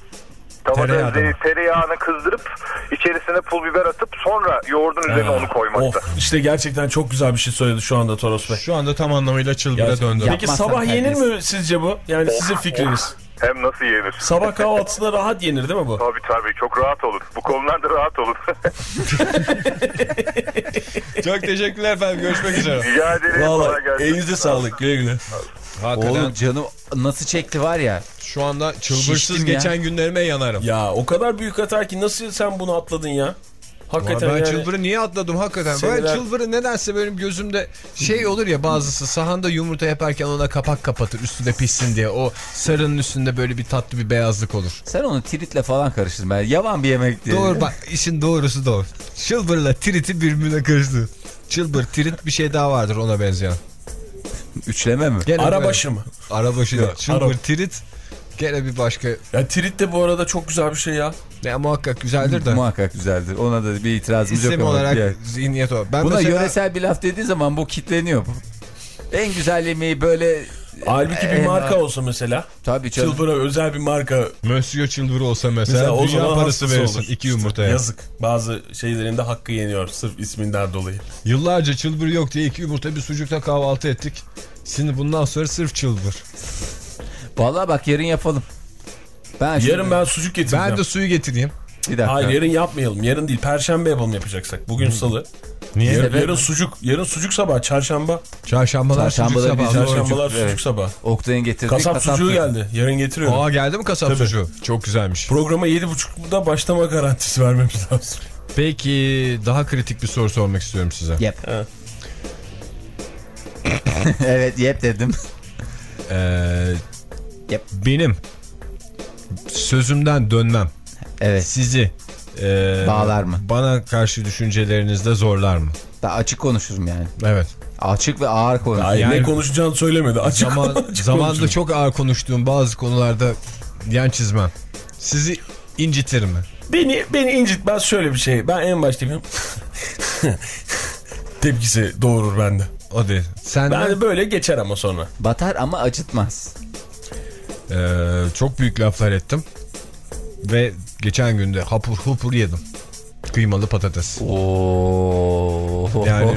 tavada Tereyağında mı? ze- tereyağını kızdırıp içerisine pul biber atıp sonra yoğurdun üzerine onu koymakta. Of işte gerçekten çok güzel bir şey söyledi şu anda Toros Bey. Şu anda tam anlamıyla çılbıra Gerçekten. döndü. Peki Yapmazsan sabah yenir terbiyesiz. mi sizce bu? Yani sizin fikriniz. hem nasıl yenir? Sabah kahvaltısında rahat yenir değil mi bu? Tabii tabii, çok rahat olun. Bu konularda rahat olun. Çok teşekkürler efendim. Görüşmek üzere. Rica ederim. Vallahi elinize sağlık. Güle güle. Hakikaten Oğlum canım nasıl çekti var ya. şu anda çılbırsız Şiştim geçen ya. günlerime yanarım. Ya o kadar büyük hata ki nasıl sen bunu atladın ya? Hakikaten ben yani. çılbırı niye atladım hakikaten? Seneler- Ben çılbırı nedense benim gözümde şey olur ya, bazısı sahanda yumurta yaparken ona kapak kapatır üstünde pişsin diye. O sarının üstünde böyle bir tatlı bir beyazlık olur. Sen onu tritle falan karıştırdın. Ben yavan bir yemek diye. Doğru bak, işin doğrusu doğru. Çılbırla triti birbirine karıştı. Çılbır, trit, bir şey daha vardır ona benzeyen. Üçleme mi? Gene Arabaşı mı? Arabaşı değil. Yok, Çılbır, ara- trit gene bir başka. Ya trit de bu arada çok güzel bir şey ya. Ya muhakkak güzeldir de. Muhakkak güzeldir. Ona da bir itirazımız yok. İsim ama olarak diğer- zihniyet o. Ben Buna mesela... yöresel bir laf dediği zaman bu kitleniyor. En güzel yemeği böyle... Halbuki bir Ee, marka olsa mesela. Tabii canım. Çılbır'a özel bir marka. Monsieur Çılbır olsa mesela, Mesela o dünya zaman parası hastası verirsin olur. iki yumurtaya. Yazık. Bazı şeylerin de hakkı yeniyor sırf isminden dolayı. Yıllarca çılbır yok diye iki yumurta bir sucukla kahvaltı ettik. Şimdi bundan sonra sırf çılbır. Vallahi bak yarın yapalım. Ben şimdi- Yarın ben sucuk getireceğim. Ben de suyu getireyim. Bir dakika. Hayır, yarın yapmayalım. Yarın değil, perşembe yapalım yapacaksak. Bugün salı. Niye? Yarın, Sebep yarın mi? sucuk. Yarın sucuk sabah. Çarşamba. Çarşambalar, Çarşambalar sucuk sabahı. bizim- Doğru. Çarşambalar sucuk, sucuk evet. sabah. Oktay'ın getirdiği Kasap sucuğu sucuğu. geldi. Yarın getiriyorum. Aa, geldi mi kasap Tabii. sucuğu? Çok güzelmiş. Programa yedi buçukta başlama garantisi vermemiz lazım. Peki daha kritik bir soru sormak istiyorum size. Yep. Evet yep dedim. Ee, Yep. Benim sözümden dönmem Evet. sizi e, Bağlar mı? bana karşı düşüncelerinizde zorlar mı? Daha açık konuşurum yani. Evet. Açık ve ağır konuşurum. Ay, Yani- ne konuşacağını söylemedi. Açık Zaman, açık zamanda konuşurum. çok ağır konuştuğum bazı konularda yan çizmem. Sizi incitir mi? Beni, beni incitmez şöyle bir şey. Ben en başta yapayım. Tepkisi doğurur bende. O değil. Sen Ben de, de böyle geçer ama sonra. Batar ama acıtmaz. e, çok büyük laflar ettim. Ve geçen günde hapur hupur yedim. Kıymalı patates. Oo. Yani-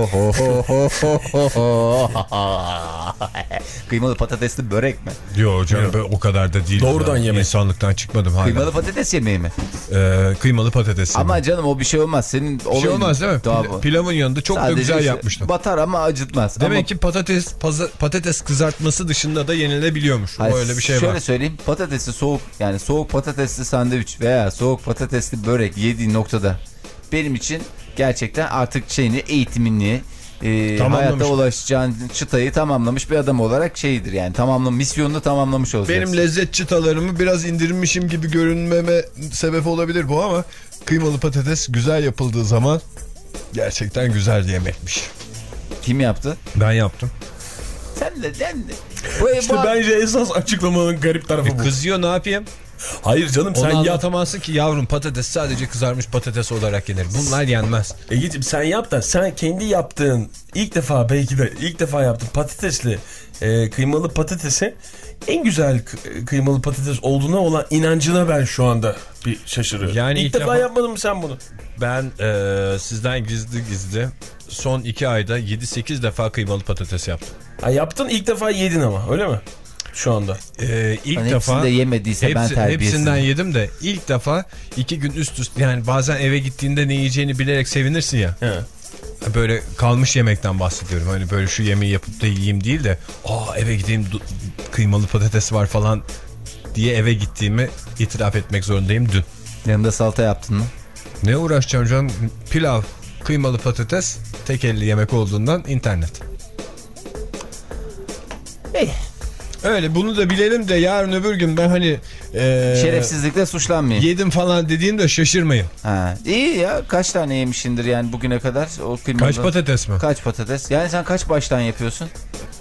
Kıymalı patatesli börek mi? Yok canım, ben o kadar da değil. Doğrudan Ben yemek. İnsanlıktan çıkmadım hala. Kıymalı patates yemeği mi? Ee, kıymalı patates yedim. Ama canım o bir şey olmaz. Senin Bir şey olmaz değil mi? Pil- pilavın yanında çok da Sadece güzel işte yapmıştım. Batar ama acıtmaz. Demek ama... ki patates paza- patates kızartması dışında da yenilebiliyormuş. Hayır, o öyle bir şey şöyle var. söyleyeyim, patatesli soğuk, yani soğuk patatesli sandviç veya soğuk patatesli börek yediği noktada benim için gerçekten artık şeyini, eğitimini, e, Tamamlamış. hayatta ulaşacağın çıtayı tamamlamış bir adam olarak şeydir yani, tamamlam misyonunu tamamlamış olacaksın. Benim lezzet çıtalarımı biraz indirmişim gibi görünmeme sebep olabilir bu, ama kıymalı patates güzel yapıldığı zaman gerçekten güzel yemekmiş. Kim yaptı? Ben yaptım. Sen de sen de. Bu, İşte bu... bence esas açıklamanın garip tarafı E, bu. kızıyor, ne yapayım? Hayır canım, Onu sen yap. anlatamazsın ki yavrum, patates sadece kızarmış patates olarak yenir. Bunlar yenmez. Egeciğim sen yap da sen kendi yaptığın ilk defa, belki de ilk defa yaptığın patatesli e, kıymalı patatesi en güzel kı- kıymalı patates olduğuna olan inancına ben şu anda bir şaşırıyorum. Yani ilk, ilk defa, defa- yapmadın mı sen bunu? Ben e, sizden gizli gizli son iki ayda yedi sekiz defa kıymalı patates yaptım. Ha, yaptın, ilk defa yedin ama öyle mi? Şu anda. Ee, ilk Hani defa hepsini de yemediyse ben hepsi, terbiyesizim. hepsinden yedim de ilk defa iki gün üst üste, yani bazen eve gittiğinde ne yiyeceğini bilerek sevinirsin ya. He. Böyle kalmış yemekten bahsediyorum. Hani böyle şu yemeği yapıp da yiyeyim değil de, aa eve gideyim kıymalı patates var falan diye eve gittiğimi itiraf etmek zorundayım dün. Yanında salata yaptın mı? Ne uğraşacağım canım? Pilav, kıymalı patates, tek elli yemek olduğundan internet. Hey. Öyle, bunu da bilelim de yarın öbür gün ben hani e, Şerefsizlikle suçlanmayayım. yedim falan dediğimde şaşırmayın. Ha, iyi ya, kaç tane yemişindir yani bugüne kadar o kıymalı. Kaç patates mi? Kaç patates? Yani sen kaç baştan yapıyorsun?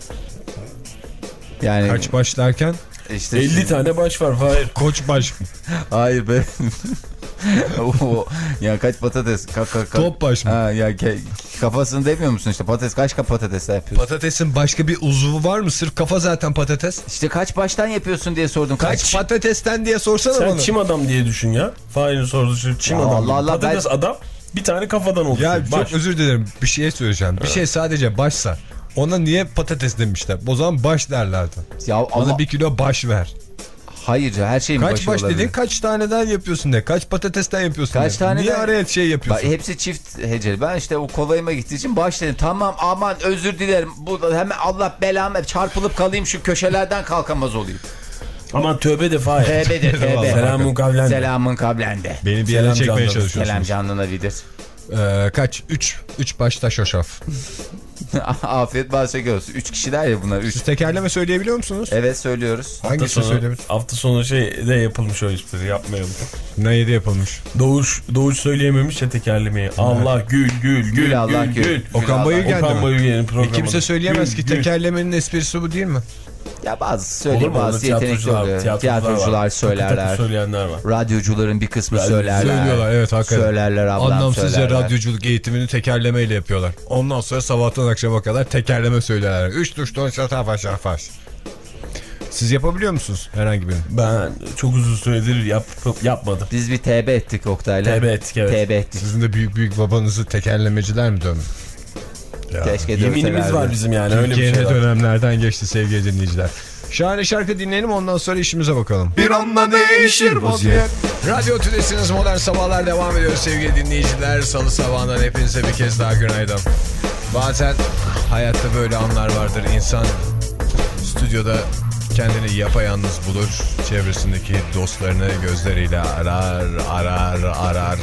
Yani Kaç baş derken? işte elli tane baş var. Hayır. Koç baş. Hayır be. o, ya kaç patates? Ka, ka, ka. Top baş mı? Ha, ya ke, kafasını demiyor musun işte patates, kaç patates yapıyorsun? Patatesin başka bir uzvu var mı? Sırf kafa zaten patates. İşte kaç baştan yapıyorsun diye sordum. Kaç, Kaç? patatesten diye sorsana Sen bana. çim adam diye düşün ya. Fahir'in sorduğu şey çim Ya adam. Allah Allah, Patates ben- adam bir tane kafadan oluşuyor. Ya Baş. çok özür dilerim, bir şey söyleyeceğim. Bir şey sadece başsa ona niye patates demişler? O zaman baş derlerdi. Ya Bana ama bir kilo baş ver. Hayır her şeyin Kaç başı baş olabilir. dedin, kaç taneden yapıyorsun de, kaç patatesten yapıyorsun Kaç de. taneden... Niye araya şey yapıyorsun? Bak, hepsi çift heceli. Ben işte o kolayıma gittiği için baş dedim. Tamam aman özür dilerim. Bu hemen Allah belamı, çarpılıp kalayım şu köşelerden kalkamaz olayım. Aman tövbe de Fahir. Tövbedir tövbe. Selamun kavlen. Selamın kablende. Beni bir yere Selam çekmeye canlarım. çalışıyorsunuz. Selam canlına vidir. Ee, kaç? üç. üç başta şoşaf. Afiyet bal şeker olsun. Üç kişiler ya bunlar. Üç. Siz tekerleme söyleyebiliyor musunuz? Evet söylüyoruz. Hangisini söyleyebiliyorsunuz? Hafta sonu şey de yapılmış o espri, yapmayalım. Neydi yapılmış? Doğuş Doğuş söyleyememiş ya tekerlemeyi. Allah gül gül gül Gül Allah gül gül. gül. Okan Bayülgen Okan mi? Bayülgen'in E programı. kimse söyleyemez Gül, ki gül. tekerlemenin esprisi bu değil mi? Ya bazı Olur söylüyor, mu? Orada bazı yetenekli tiyatrocular, oluyor. tiyatrocular, Tiyatrocular var. söylerler. Takı takı söyleyenler var. Radyocuların bir kısmı söylerler. Söylüyorlar, evet, hakikaten. Söylerler ablam Anlamsızca söylerler. radyoculuk eğitimini tekerlemeyle yapıyorlar. Ondan sonra sabahtan akşama kadar tekerleme söylerler. Üç tuş dört şatafaş şatafaş. Siz yapabiliyor musunuz herhangi birini? Ben çok uzun süredir yap, yapmadım. Biz bir T B ettik Oktay'la. T B ettik, evet. T B ettik. Sizin de büyük büyük babanızı tekerlemeciler mi dövdü? Keşke Yeminimiz dövselerdi. var bizim yani, öyle bir Türkiye şey ne var. dönemlerden geçti sevgili dinleyiciler. Şahane şarkı dinleyelim, ondan sonra işimize bakalım. Bir anda değişir vaziyet. Radyo Tülesi'niz, Modern Sabahlar devam ediyor sevgili dinleyiciler. Salı sabahından hepinize bir kez daha günaydın. Bazen hayatta böyle anlar vardır. İnsan stüdyoda kendini yapayalnız bulur. Çevresindeki dostlarını gözleriyle arar, arar, arar.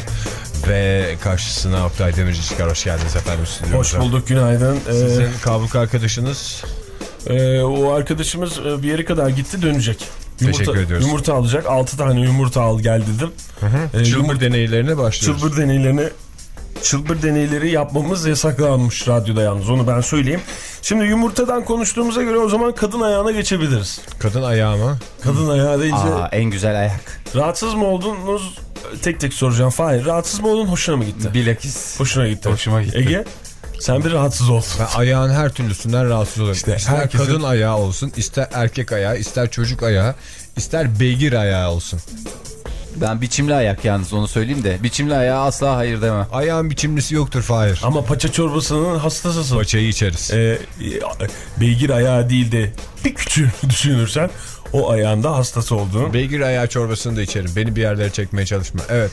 Ve karşısına Oktay Demirci çıkar. Hoş geldiniz efendim stüdyomuza. Hoş bulduk, günaydın. Ee, Sizin kabluk arkadaşınız... e, o arkadaşımız e, bir yere kadar gitti, dönecek. Yumurta, Teşekkür ediyoruz. Yumurta alacak. altı tane yumurta al gel dedim. Hı hı. Ee, Çılbır yumur- deneylerine başlıyoruz. Çılbır deneylerini Çılbır deneyleri yapmamız yasaklanmış radyoda yalnız, onu ben söyleyeyim. Şimdi yumurtadan konuştuğumuza göre o zaman kadın ayağına geçebiliriz. Kadın ayağı mı? Kadın ayağı deyince Aa, en güzel ayak. rahatsız mı oldunuz? Tek tek soracağım. Fahir, rahatsız mı oldun, hoşuna mı gitti? Bilakis. Hoşuna gitti. Hoşuma gitti. Ege, sen bir rahatsız oldun. Ben ayağın her türlüsünden rahatsız olurum. İşte ister herkesin- kadın ayağı olsun, ister erkek ayağı, ister çocuk ayağı, ister beygir ayağı olsun. Ben biçimli ayak yalnız, onu söyleyeyim de. Biçimli ayağa asla hayır demem. Ayağın biçimlisi yoktur Fahir. Ama paça çorbasının hastasısın. Paçayı içeriz. Ee, beygir ayağı değil de bir küçüğünü düşünürsen o ayağında hastası olduğunu. Beygir ayağı çorbasını da içerim. Beni bir yerlere çekmeye çalışma. Evet.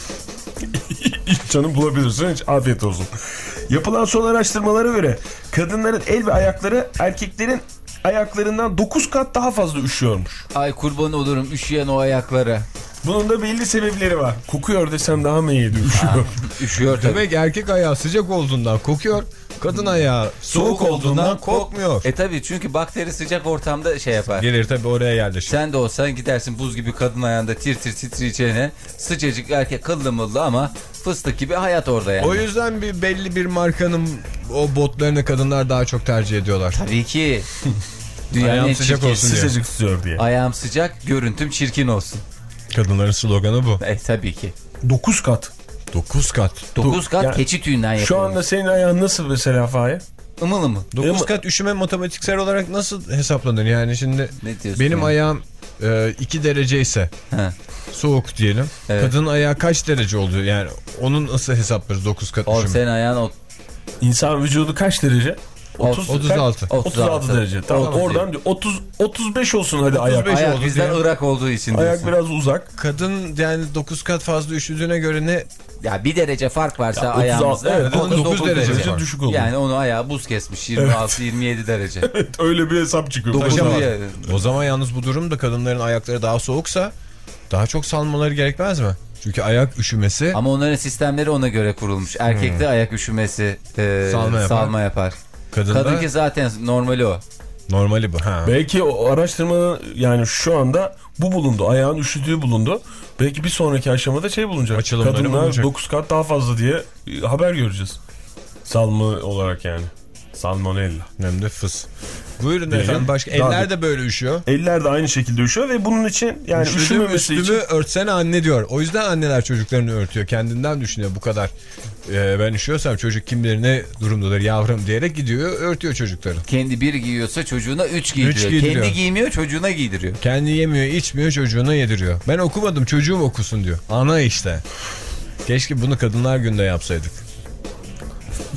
Canım bulabilirsin, hiç afiyet olsun. Yapılan son araştırmalara göre kadınların el ve ayakları erkeklerin ayaklarından dokuz kat daha fazla üşüyormuş. Ay kurban olurum üşüyen o ayaklara. Bunun da belli sebepleri var. Kokuyor desem daha mı iyiydi? Üşüyor. Üşüyor tabii. Demek erkek ayağı sıcak olduğundan kokuyor. Kadın ayağı soğuk olduğundan kokmuyor. E tabii, çünkü bakteri sıcak ortamda şey yapar. Gelir tabii, oraya yerleşir. Sen de olsan gidersin buz gibi kadın ayağında tir tir titreyeceğine, sıcacık erkek kıllı mıllı ama fıstık gibi hayat orada yani. O yüzden bir belli bir markanın o botlarını kadınlar daha çok tercih ediyorlar. Tabii ki. Dünyanın Ayağım en sıcak çirkin. olsun diye. Sıcacık tutuyor diye. Ayağım sıcak, görüntüm çirkin olsun. Kadınların sloganı bu. E tabii ki. dokuz kat. dokuz kat. dokuz kat Yani keçi tüyünden yapılmış. Şu anda senin ayağın nasıl mesela Fahir? Imıl ımıl. dokuz kat üşüme matematiksel olarak nasıl hesaplanır? Yani şimdi Ne diyorsun benim ya? ayağım iki derece ise He. soğuk diyelim. Evet. Kadının ayağı kaç derece oluyor? Yani onun nasıl hesaplarız dokuz kat Oğlum üşüme? senin ayağın o... İnsan vücudu kaç derece? otuz, otuz altı. otuz altı derece. Tamam, otuz oradan diyor. otuz otuz beş olsun hadi ayak. beş Ayak oldu bizden diye. Irak olduğu için Ayak diyorsun. biraz uzak. Kadın yani dokuz kat fazla üşüdüğüne göre ne? Ya bir derece fark varsa Ya otuz altı, ayağımızda. evet, dokuz, dokuz dokuz derece derece. var. düşük oldu. Yani onu ayağı buz kesmiş. yirmi altı yirmi yedi derece. Evet, öyle bir hesap çıkıyor. Dokuz Hocam, diye- o zaman yalnız bu durumda kadınların ayakları daha soğuksa daha çok salmaları gerekmez mi? Çünkü ayak üşümesi Ama onların sistemleri ona göre kurulmuş. Erkekte Hmm. ayak üşümesi e, Salma yapar. salma yapar. kadında Kadınki zaten normali o. normali bu. Ha. Belki o araştırmanın yani şu anda bu bulundu. Ayağın üşüdüğü bulundu. Belki bir sonraki aşamada şey bulunacak. Açılımları Kadınlar bulunacak. dokuz kat daha fazla diye e, haber göreceğiz. Salma olarak yani. Salmonella. Hem de fıs. Buyurun Diyelim. efendim. Başka Daha eller da- de böyle üşüyor. Eller de aynı şekilde üşüyor ve bunun için yani Üşüdüm üşümemesi üstümü için örtsene anne diyor. O yüzden anneler çocuklarını örtüyor. Kendinden düşünüyor bu kadar. Ee, ben üşüyorsam çocuk kim bilir ne durumdadır yavrum diyerek gidiyor örtüyor çocukları. Kendi bir giyiyorsa çocuğuna üç giydiriyor. giydiriyor. Kendi giymiyor, çocuğuna giydiriyor. Kendi yemiyor içmiyor çocuğuna yediriyor. Ben okumadım çocuğum okusun diyor. Ana işte. Keşke bunu Kadınlar Günü'nde yapsaydık.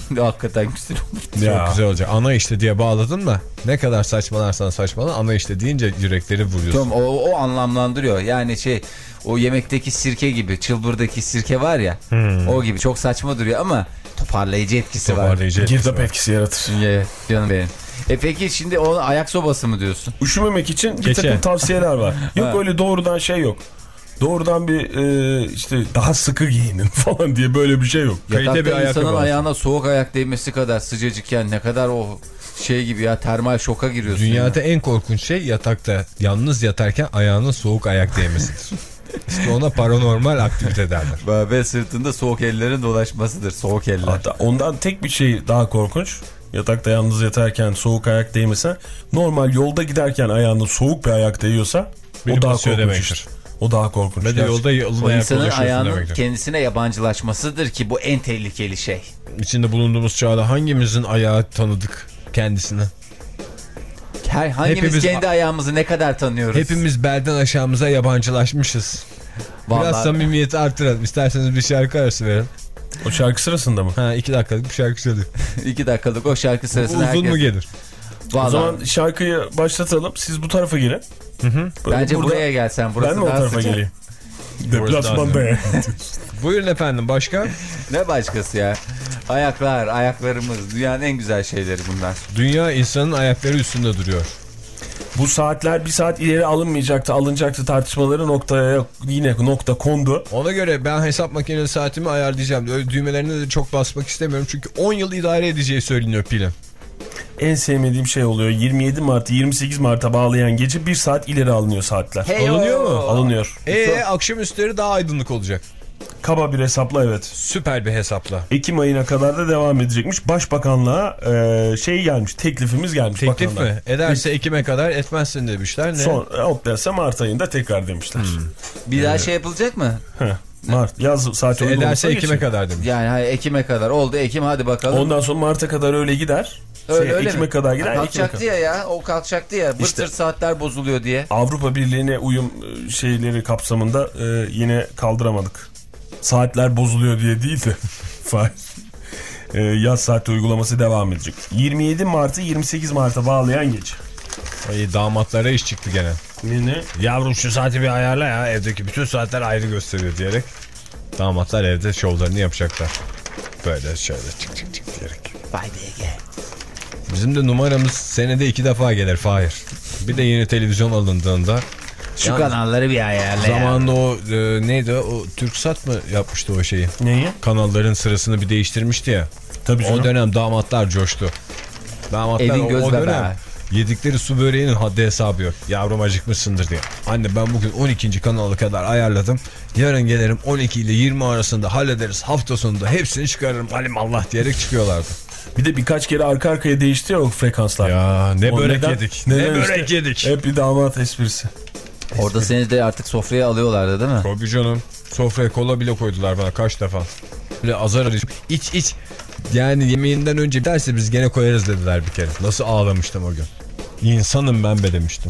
Hakikaten güzel olur. Ya. Çok güzel olacak. Ana işte diye bağladın da ne kadar saçmalarsan saçmala ana işte deyince yürekleri vuruyorsun. Tamam, o, o anlamlandırıyor. Yani şey, o yemekteki sirke gibi, çılbırdaki sirke var ya, hmm. o gibi çok saçma duruyor ama toparlayıcı etkisi toparlayıcı var. Girdap etkisi yaratır. Yeah, canım benim. E peki şimdi o ayak sobası mı diyorsun? Üşümemek için bir takım tavsiyeler var. Yok öyle doğrudan şey yok. Doğrudan bir e, işte daha sıkı giyinin falan diye böyle bir şey yok. Yatakta bir insanın ayağına soğuk ayak değmesi kadar sıcacıkken ne kadar o şey gibi ya, termal şoka giriyorsun. Dünyada ya. En korkunç şey yatakta yalnız yatarken ayağına soğuk ayak değmesidir. İşte ona paranormal aktivite derler. Ve sırtında soğuk ellerin dolaşmasıdır. Soğuk eller. Hatta ondan tek bir şey daha korkunç. Yatakta yalnız yatarken soğuk ayak değmese, normal yolda giderken ayağında soğuk bir ayak değiyorsa o daha korkunçtur. O daha korkunç. Ve de yolda yolun o insanın ayağının demektir. Kendisine yabancılaşmasıdır ki bu en tehlikeli şey. İçinde bulunduğumuz çağda hangimizin ayağı tanıdık kendisine? Her, hangimiz hepimiz, kendi ayağımızı ne kadar tanıyoruz? Hepimiz belden aşağımıza yabancılaşmışız. Vallahi... Biraz samimiyeti artıralım. İsterseniz bir şarkı arası verelim. O şarkı sırasında mı? Ha, iki dakikalık bir şarkı söyleyeyim. iki dakikalık o şarkı sırasında uzun herkes... mu gelir? Vallahi... O zaman şarkıyı başlatalım. Siz bu tarafa gelin. Hı hı. Bence burada... buraya gelsen. Burası ben mi o tarafa sıcak geleyim? Deplasmanda ya. Buyurun efendim, başka? Ne başkası ya? Ayaklar, ayaklarımız. Dünyanın en güzel şeyleri bunlar. Dünya insanın ayakları üstünde duruyor. Bu saatler bir saat ileri alınmayacaktı, alınacaktı tartışmaları noktaya yine nokta kondu. Ona göre ben hesap makinesi saatimi ayarlayacağım. Öyle düğmelerine de çok basmak istemiyorum. Çünkü on yıl idare edeceği söyleniyor pilin. En sevmediğim şey oluyor. yirmi yedi Mart'ı yirmi sekiz Mart'a bağlayan gece bir saat ileri alınıyor saatler. Hey alınıyor mu? Alınıyor. Eee akşamüstleri daha aydınlık olacak. Kaba bir hesapla, evet. Süper bir hesapla. Ekim ayına kadar da devam edecekmiş. Başbakanlığa e, şey gelmiş, teklifimiz gelmiş. Teklif bakanlığa. mi? Ederse Ekim'e kadar, etmezsin demişler. Ne? Son, yok derse Mart ayında tekrar demişler. Hmm. Bir daha ee, şey yapılacak mı? Heh, Mart, yaz saati uygun ederse Ekim'e kadar demiş. Yani hayır, Ekim'e kadar oldu. Ekim hadi bakalım. Ondan sonra Mart'a kadar öyle gider. Öyle, şey, öyle Ekim'e mi? kadar gider. Kalkacaktı ya ya. O kalkacaktı ya. Bırt işte, saatler bozuluyor diye. Avrupa Birliği'ne uyum şeyleri kapsamında e, yine kaldıramadık. Saatler bozuluyor diye değil de e, yaz saati uygulaması devam edecek. yirmi yedi Mart'ı yirmi sekiz Mart'a bağlayan gece. Ay, damatlara iş çıktı gene. Ne? Yavrum şu saati bir ayarla ya, evdeki bütün saatler ayrı gösteriyor diyerek. Damatlar evde şovlarını yapacaklar. Böyle şöyle çık çık çık diyerek. Vay be gel. Bizim de numaramız senede iki defa gelir Fahir. Bir de yeni televizyon alındığında. Şu yani, kanalları bir ayarla. Zamanında o e, neydi o Türksat mı yapmıştı o şeyi? Neyi? Kanalların sırasını bir değiştirmişti ya. Tabii canım. O dönem damatlar coştu. Damatlar Elin göz o, o dönem be. Yedikleri su böreğinin haddi hesabı yok. Yavrum acıkmışsındır diye. Anne ben bugün on ikinci kanalı kadar ayarladım. Yarın gelirim on iki ile yirmi arasında hallederiz. Hafta sonunda hepsini çıkarırım. Halim Allah diyerek çıkıyorlardı. Bir de birkaç kere arka arkaya değişti ya o frekanslar. Ya ne o börek neden, yedik. Ne börek işte, yedik. Hep bir damat esprisi. Orada seni de artık sofraya alıyorlardı değil mi? Tabii canım. Sofraya kola bile koydular bana kaç defa. Böyle azar arayıp iç iç. Yani yemeğinden önce derse biz gene koyarız dediler bir kere. Nasıl ağlamıştım o gün. İnsanım ben be demiştim.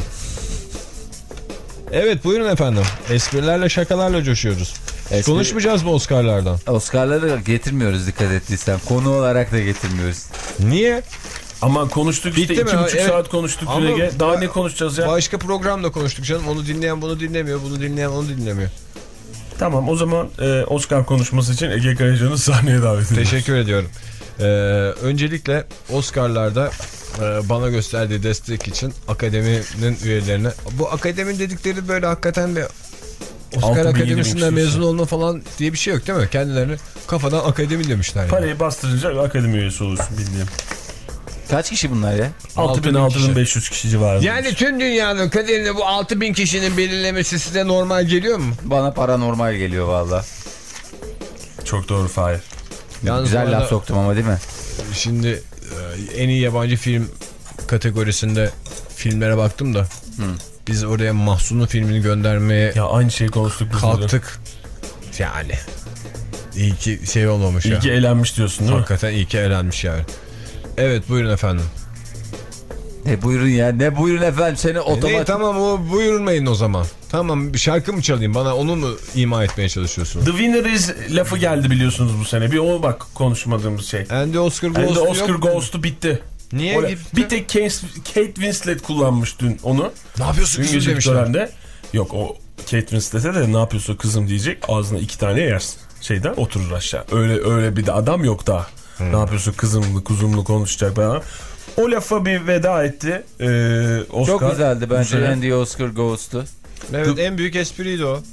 Evet buyurun efendim. Esprilerle şakalarla coşuyoruz. Espri... Konuşmayacağız mı Oscar'lardan? Oscar'ları getirmiyoruz dikkat ettiysen. Konu olarak da getirmiyoruz. Niye? Ama konuştuk işte iki buçuk evet. saat konuştuk. Ama daha ne konuşacağız ya? Başka programda konuştuk canım. Onu dinleyen bunu dinlemiyor. Bunu dinleyen onu dinlemiyor. Tamam o zaman e, Oscar konuşması için Ege Kayacan'ı sahneye davet ediyoruz. Teşekkür ediyorum. Ee, öncelikle Oscar'larda e, bana gösterdiği destek için akademinin üyelerine, bu akademi dedikleri böyle hakikaten bir Oscar Akademisi'nden mezun olma falan diye bir şey yok değil mi? Kendilerini kafadan akademi demişler. Parayı yani. bastırınca akademi üyesi olursun bildiğim. Kaç kişi bunlar ya? altı bin altı bin beş yüz kişi civarında. Yani tüm dünyanın kaderini bu altı bin kişinin belirlemesi size normal geliyor mu? Bana paranormal geliyor valla. Çok doğru Fahir. Güzel laf soktum ama değil mi? Şimdi en iyi yabancı film kategorisinde filmlere baktım da Hı. biz oraya Mahsun'un filmini göndermeye ya aynı şeyi konuştuk biz kalktık. De. Yani iyi ki şey olmamış iyi ya. İyi ki elenmiş diyorsun değil mi? Hakikaten iyi ki elenmiş yani. Evet buyurun efendim. Ne buyurun ya, ne buyurun efendim, seni otomatik... E, tamam o buyurmayın o zaman. Tamam, bir şarkı mı çalayım? Bana onu mu ima etmeye çalışıyorsun? The Winner is lafı geldi biliyorsunuz bu sene. Bir o bak konuşmadığımız şey. And the Oscar And the Ghost'u Oscar yok. Ghost'u bitti. Niye Oraya, gitti? bir tek Kate, Kate Winslet kullanmış dün onu. Ne yapıyorsun Dün kızım gece demişler. törende. Yok o Kate Winslet'e de ne yapıyorsun kızım diyecek. Ağzına iki tane yersin. Şeyden oturur aşağı. Öyle öyle bir de adam yok daha. Hmm. Ne yapıyorsun kızımlı kuzumlu konuşacak bana. O lafa bir veda etti. Ee, Oscar. Çok güzeldi bence And the Oscar Ghost'u. Evet, The... en büyük espriydi o.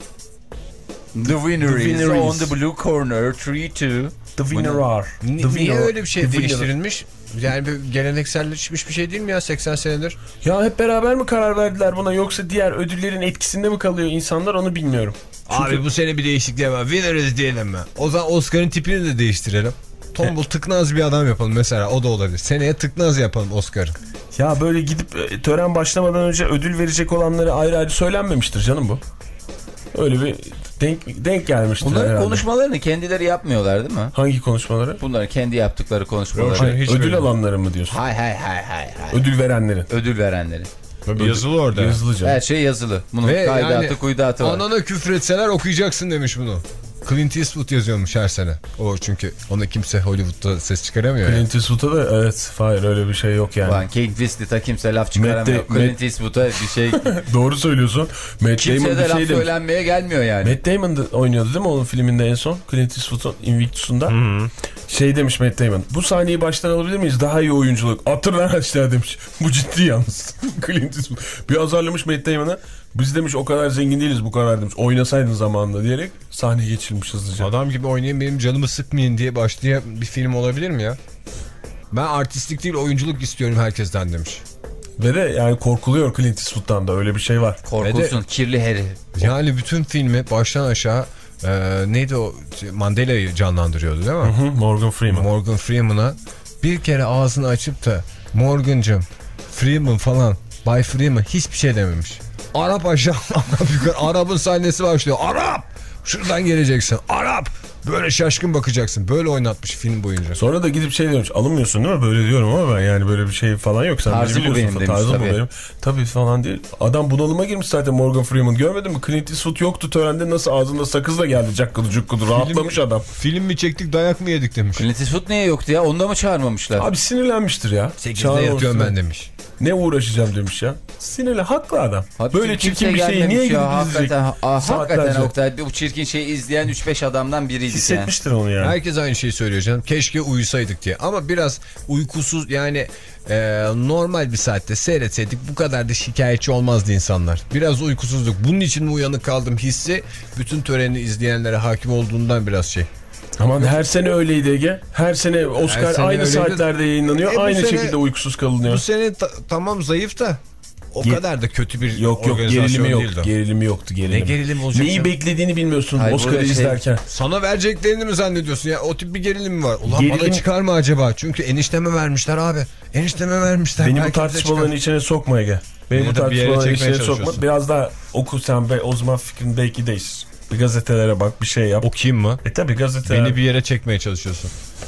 The winner, The winner is, is on the blue corner three two. The winner are. Ni The niye winner, öyle bir şey the değiştirilmiş? Yani bir gelenekselleşmiş bir şey değil mi ya seksen senedir? Ya hep beraber mi karar verdiler buna yoksa diğer ödüllerin etkisinde mi kalıyor insanlar onu bilmiyorum. Çünkü... Abi bu sene bir değişikliğe var. Winners diyelim mi? O zaman Oscar'ın tipini de değiştirelim. Tombul tıknaz bir adam yapalım mesela, o da olabilir. Seneye tıknaz yapalım Oscar'ın. Ya böyle gidip tören başlamadan önce ödül verecek olanları ayrı ayrı söylenmemiştir canım bu. Öyle bir denk, denk gelmiştir Bunların herhalde. konuşmalarını kendileri yapmıyorlar değil mi? Hangi konuşmaları? Bunların kendi yaptıkları konuşmaları. Hayır, hiç ödül öyle alanları mı diyorsun? Hay hay hay hay hay. Ödül verenlerin. Ödül verenleri. Tabii yazılı orada. Yazılı canım. Her şey yazılı. Bunun Ve kaydatı yani, kuydatı var. anana küfretseler okuyacaksın demiş bunu. Clint Eastwood yazıyormuş her sene. O çünkü ona kimse Hollywood'da ses çıkaramıyor. Clint Eastwood'a da evet, hayır öyle bir şey yok yani. Ulan Kate Winslet'a kimse laf çıkaramıyor. Matt, Clint Matt... Eastwood'a bir şey... Doğru söylüyorsun. Matt kimse Damon de bir laf şey demiş. söylenmeye gelmiyor yani. Matt Damon da oynuyordu değil mi onun filminde en son? Clint Eastwood'un Invictus'unda. Hı hı. Şey demiş Matt Damon. Bu sahneyi baştan alabilir miyiz? Daha iyi oyunculuk. Atır lan aşağı demiş. Bu ciddi yalnız. Clint Eastwood. Bir azarlamış Matt Damon'a. Biz demiş o kadar zengin değiliz bu kadar demiş. Oynasaydın zamanında diyerek sahneye geçilmiş hızlıca. Adam gibi oynayayım benim canımı sıkmayın diye başlayan bir film olabilir mi ya? Ben artistlik değil oyunculuk istiyorum herkesten demiş. Ve de yani korkuluyor Clint Eastwood'dan da öyle bir şey var. Korkulsun de, kirli Harry. Yani bütün filmi baştan aşağı e, neydi o, Mandela'yı canlandırıyordu değil mi? Hı hı, Morgan Freeman. Morgan Freeman'a bir kere ağzını açıp da Morgan'cım, Freeman falan, Bay Freeman hiçbir şey dememiş. Arap aşağı, Arap yukarı, Arap'ın sahnesi başlıyor. Arap! Şuradan geleceksin. Arap! Böyle şaşkın bakacaksın. Böyle oynatmış film boyunca. Sonra da gidip şey demiş. Alınmıyorsun değil mi? Böyle diyorum ama ben yani böyle bir şey falan yok. Sen tarzı bu benim demiş. Tarzı tabii. bu benim. Tabii falan değil. Adam bunalıma girmiş zaten Morgan Freeman. Görmedin mi? Clint Eastwood yoktu törende. Nasıl ağzında sakızla geldi. Cakkıdı cukkudu. Rahatlamış film, adam. Film mi çektik dayak mı yedik demiş. Clint Eastwood niye yoktu ya? Onu da mı çağırmamışlar? Abi sinirlenmiştir ya. sekizde yatıyorum ben demiş. Ne uğraşacağım demiş ya. Sinirli. Haklı adam. Abi böyle çirkin bir şeyi niye gidip ya, izleyecek? hakikaten, aa, hakikaten Saatlerce. Oktay. Bu çirkin şeyi izleyen üç beş adamdan biriydik Hissetmiştir yani. onu yani. Herkes aynı şeyi söylüyor canım. Keşke uyusaydık diye. Ama biraz uykusuz yani e, normal bir saatte seyretseydik bu kadar da şikayetçi olmazdı insanlar. Biraz uykusuzluk. Bunun için mi uyanık kaldım hissi bütün töreni izleyenlere hakim olduğundan biraz şey. Aman her sene öyleydi Ege. Her sene Oscar Her sene aynı öyleydi. saatlerde yayınlanıyor. E, aynı sene, şekilde uykusuz kalınıyor. Bu sene ta tamam zayıf da o Ge kadar da kötü bir yok yok organizasyon gerilimi yoktu. değildi. Gerilimi yoktu. Gerilimi. Ne gerilim olacak? Neyi ya? beklediğini bilmiyorsun Hayır, Oscar'ı şey- izlerken. Sana vereceklerini mi zannediyorsun ya? O tip bir gerilim mi var? Ulan Gerilim... bana çıkar mı acaba? Çünkü enişteme vermişler abi. Enişteme vermişler. Beni bu Herkese tartışmaların çıkar. içine sokma Ege. Beni Beni bu de bir yere tartışmaların çekmeye içine sokma. çalışıyorsun. Biraz daha oku sen be. O zaman fikrin belki değişir. Bir gazetelere bak bir şey yap. Okuyayım mı? E tabi gazeteler. Beni bir yere çekmeye çalışıyorsun.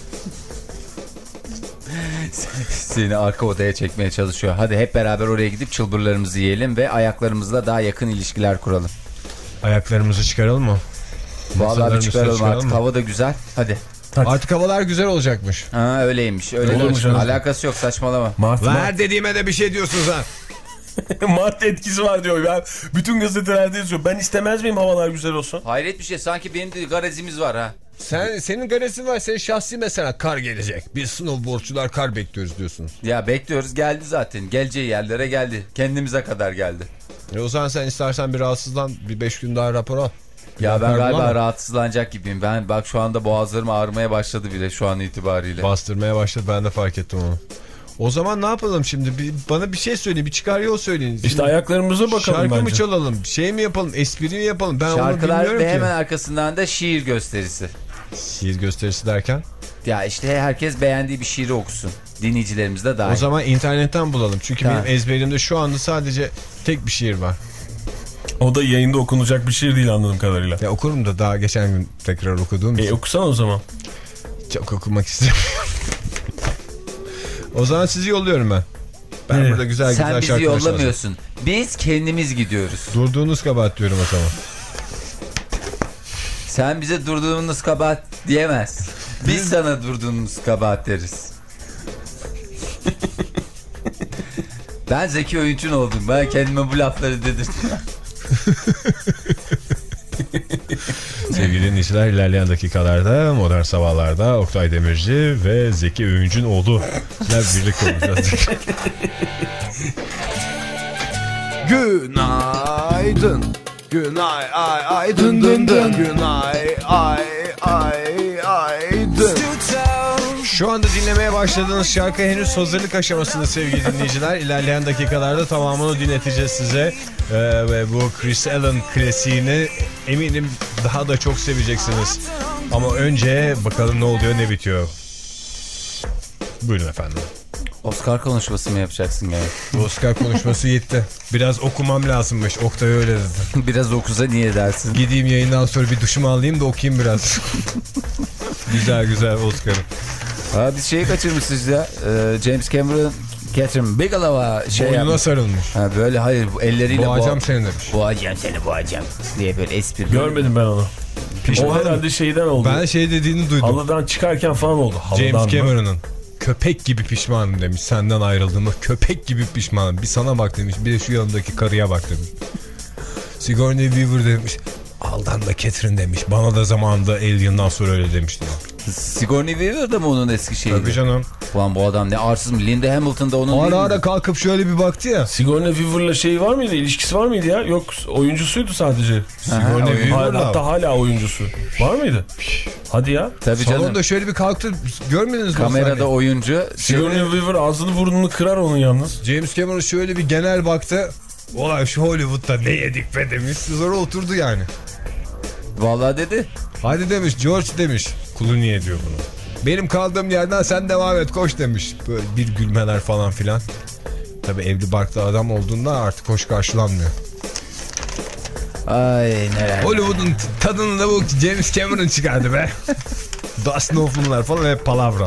Seni arka odaya çekmeye çalışıyor. Hadi hep beraber oraya gidip çılbırlarımızı yiyelim ve ayaklarımızla daha yakın ilişkiler kuralım. Ayaklarımızı çıkaralım mı? Vallahi bir çıkaralım çıkaralım artık. mı? Hava da güzel. Hadi. Hadi. Artık havalar güzel olacakmış. Ha öyleymiş. Öyle Olur mu demiş. canım? Alakası yok saçmalama. Mart, Ver Mart. dediğime de bir şey diyorsunuz ha. Mart etkisi var diyor. Ben bütün gazetelerde yazıyor. Ben istemez miyim havalar güzel olsun? Hayret bir şey. Sanki benim de garezimiz var ha. Sen, senin garesin var. Senin şahsi mesela kar gelecek. Biz snowboardçular kar bekliyoruz diyorsun. Ya bekliyoruz geldi zaten. Geleceği yerlere geldi. Kendimize kadar geldi. E o zaman sen istersen bir rahatsızlan. Bir beş gün daha rapor al. Ya ben Kar galiba bulamam. rahatsızlanacak gibiyim. Ben bak şu anda boğazlarım ağrımaya başladı bile şu an itibariyle. Bastırmaya başladı, ben de fark ettim onu. O zaman ne yapalım şimdi? Bir, bana bir şey söyleyin, bir çıkar yol söyleyin. İşte ayaklarımıza bakalım Şarkı bence. mı çalalım, şey mi yapalım, espri mi yapalım? Ben onu Şarkılar bilmiyorum ve ki. hemen arkasından da şiir gösterisi. Şiir gösterisi derken? Ya işte herkes beğendiği bir şiiri okusun. Dinleyicilerimiz de dahil. O zaman internetten bulalım. Çünkü Tamam. benim ezberimde şu anda sadece tek bir şiir var. O da yayında okunacak bir şiir değil anladığım kadarıyla. Ya okurum da daha geçen gün tekrar okuduğum için. E okusana o zaman. Çok okumak istemiyorum. O zaman sizi yolluyorum ben. Ben Evet. burada güzel Sen güzel bizi şarkılar çalacağım. yollamıyorsun. Biz kendimiz gidiyoruz. Durduğunuz kabahat diyorum o zaman. Sen bize durduğunuz kabahat diyemez. Biz sana durduğunuz kabahat deriz. Ben Zeki Öğünç'ün oldum. Ben kendime bu lafları dedim. Sevgili dinleyiciler, ilerleyen dakikalarda Modern Sabahlar'da Oktay Demirci ve Zeki Öğünç'ün oğlu birlikte olacağız. Günaydın. Günay ay ay dın dın dın. Günay ay ay ay dın. Şu anda dinlemeye başladığınız şarkı henüz hazırlık aşamasında sevgili dinleyiciler. İlerleyen dakikalarda tamamını dinleteceğiz size. Ee, ve bu Chris Allen klasiğini eminim daha da çok seveceksiniz. Ama önce bakalım ne oluyor ne bitiyor. Buyurun efendim. Oscar konuşması mı yapacaksın yani? Oscar konuşması yetti. Biraz okumam lazımmış. Oktay öyle dedi. Biraz okusa niye dersin? Gideyim yayından sonra bir duşumu alayım da okuyayım biraz. Güzel güzel Oscar'ım. Ha, biz şeyi kaçırmışız ya. Ee, James Cameron, Catherine Bigelow'a şey Boynuna yapmış. sarılmış. Ha, böyle hayır elleriyle Boğacağım seni demiş. Boğacağım seni boğacağım diye böyle espri. Görmedim ben onu. Pişman o herhalde şeyden oldu. Ben şey dediğini duydum. Halıdan çıkarken falan oldu. Halıdan James mı? Cameron'ın köpek gibi pişmanım demiş. Senden ayrıldığımı köpek gibi pişmanım. Bir sana bak demiş. Bir de şu yanındaki karıya bak demiş. Sigourney Weaver demiş. Aldan da Catherine demiş. Bana da zamanında Alien'dan sonra öyle demişti. Sigourney Weaver da mı onun eski şeyiydi? Tabii canım. Ulan bu adam ne arsız mı? Linda Hamilton da onun Ara ara kalkıp şöyle bir baktı ya. Sigourney Weaver'la şey var mıydı? İlişkisi var mıydı ya? Yok, oyuncusuydu sadece. Sigourney Weaver'la. Hatta hala oyuncusu. Var mıydı? Hadi ya. Tabii canım. Salonda şöyle bir kalktı. Görmediniz mi? Kamerada oyuncu. Sigourney Weaver ağzını burnunu kırar onun yalnız. James Cameron şöyle bir genel baktı. Ulan şu Hollywood'da ne yedik be demiş. Sonra oturdu yani. Vallahi dedi. Hadi demiş George demiş. Clooney'e diyor bunu. Benim kaldığım yerden sen devam et koş demiş. Böyle bir gülmeler falan filan. Tabii evli barklı adam olduğunda artık hoş karşılanmıyor. Ay neler. Hollywood'un tadını da bu James Cameron çıkardı be. Dustin Hoffman'lar falan hep palavra.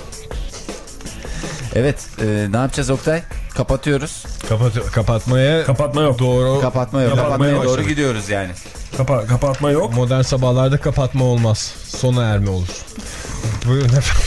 Evet e, ne yapacağız Oktay? Kapatıyoruz. Kapat kapatmaya Kapatma yok. doğru. Kapatma yok. Kapatmaya Kapatmaya doğru başladık. gidiyoruz yani. Kapa kapatma yok. Modern sabahlarda kapatma olmaz. Sona erme olur. Buyurun efendim.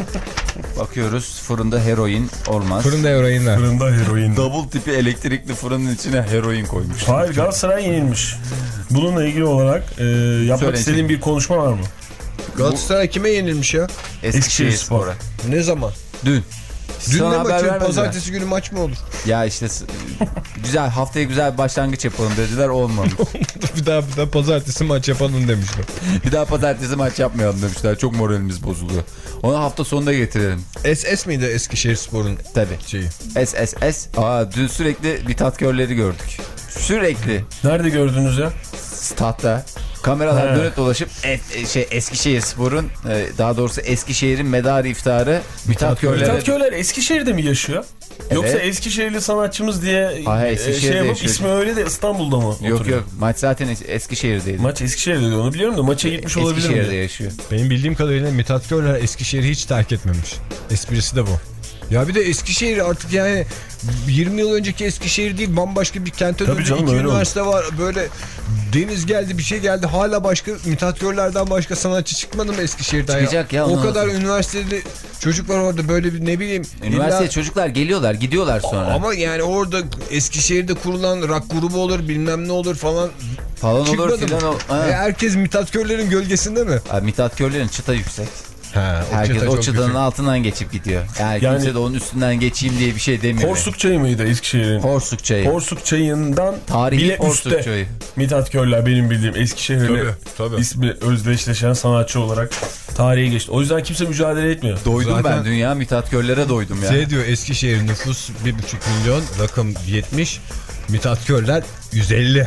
Bakıyoruz fırında heroin olmaz. Fırında heroinler. Fırında heroin. Double tipi elektrikli fırının içine heroin koymuş. Hayır, Galatasaray yenilmiş. Bununla ilgili olarak e, yapmak Söyleyin. istediğin bir konuşma var mı? Galatasaray kime yenilmiş ya? Eskişehir Spor'a. Ne zaman? Dün. Dün Sana ne haber maçı? vermediler. Pazartesi günü maç mı olur? Ya işte güzel haftaya güzel bir başlangıç yapalım dediler olmamış. bir daha bir daha pazartesi maç yapalım demişler. Bir daha pazartesi maç yapmayalım demişler. Çok moralimiz bozuluyor. Onu hafta sonunda getirelim. S S miydi Eskişehir Spor'un Tabii. şeyi? S S S. Aa, dün sürekli bitatkörleri gördük. Sürekli. Nerede gördünüz ya? Statta. Kameralar He. dönüp dolaşıp e, şey Eskişehir Spor'un e, daha doğrusu Eskişehir'in medarı iftarı Mithat Körler'e. Mithat Körler Eskişehir'de mi yaşıyor? Evet. Yoksa Eskişehirli sanatçımız diye Hayır, e, Eskişehir'de şey yapıp yaşıyor. ismi öyle de İstanbul'da mı Yok oturuyor? yok maç zaten Es- Eskişehir'deydi. Maç Eskişehir'de diyor, onu biliyorum da maça gitmiş olabilir Eskişehir'de mi? yaşıyor. Benim bildiğim kadarıyla Mithat Körler Eskişehir'i hiç terk etmemiş. Esprisi de bu. Ya bir de Eskişehir artık yani yirmi yıl önceki Eskişehir değil, bambaşka bir kente Tabii döndü. canım, İki öyle üniversite var, böyle deniz geldi, bir şey geldi, hala başka Mithat Körler'den başka sanatçı çıkmadı mı Eskişehir'den? Çıkacak ya, O ondan kadar sonra. üniversiteli çocuk var orada, böyle bir ne bileyim. Üniversiteye illa... çocuklar geliyorlar gidiyorlar sonra. Ama yani orada Eskişehir'de kurulan rock grubu olur, bilmem ne olur falan. Falan olur Çıkmadı filan. mı? o- Ha. E, herkes Mithat Körler'in gölgesinde mi? Abi, Mithat Körler'in çıta yüksek. Ha, Herkes çıta o çok çıtanın yüksek. altından geçip gidiyor. Yani, Yani- kimse de onun üstünden geçeyim diye bir şey demiyor. Porsuk çayı mıydı Eskişehir'in? Porsuk çayı. Porsuk çayından Tarihi bile Porsuk üstte. çayı. Mithat Körler benim bildiğim Eskişehir'le Tabii, tabii. ismi özdeşleşen sanatçı olarak tarihe geçti. O yüzden kimse mücadele etmiyor. Doydum Zaten- ben dünya Mithat Körler'e doydum ya. Şey diyor, Eskişehir nüfus bir buçuk milyon, rakım yetmiş, Mithat Körler yüz elli.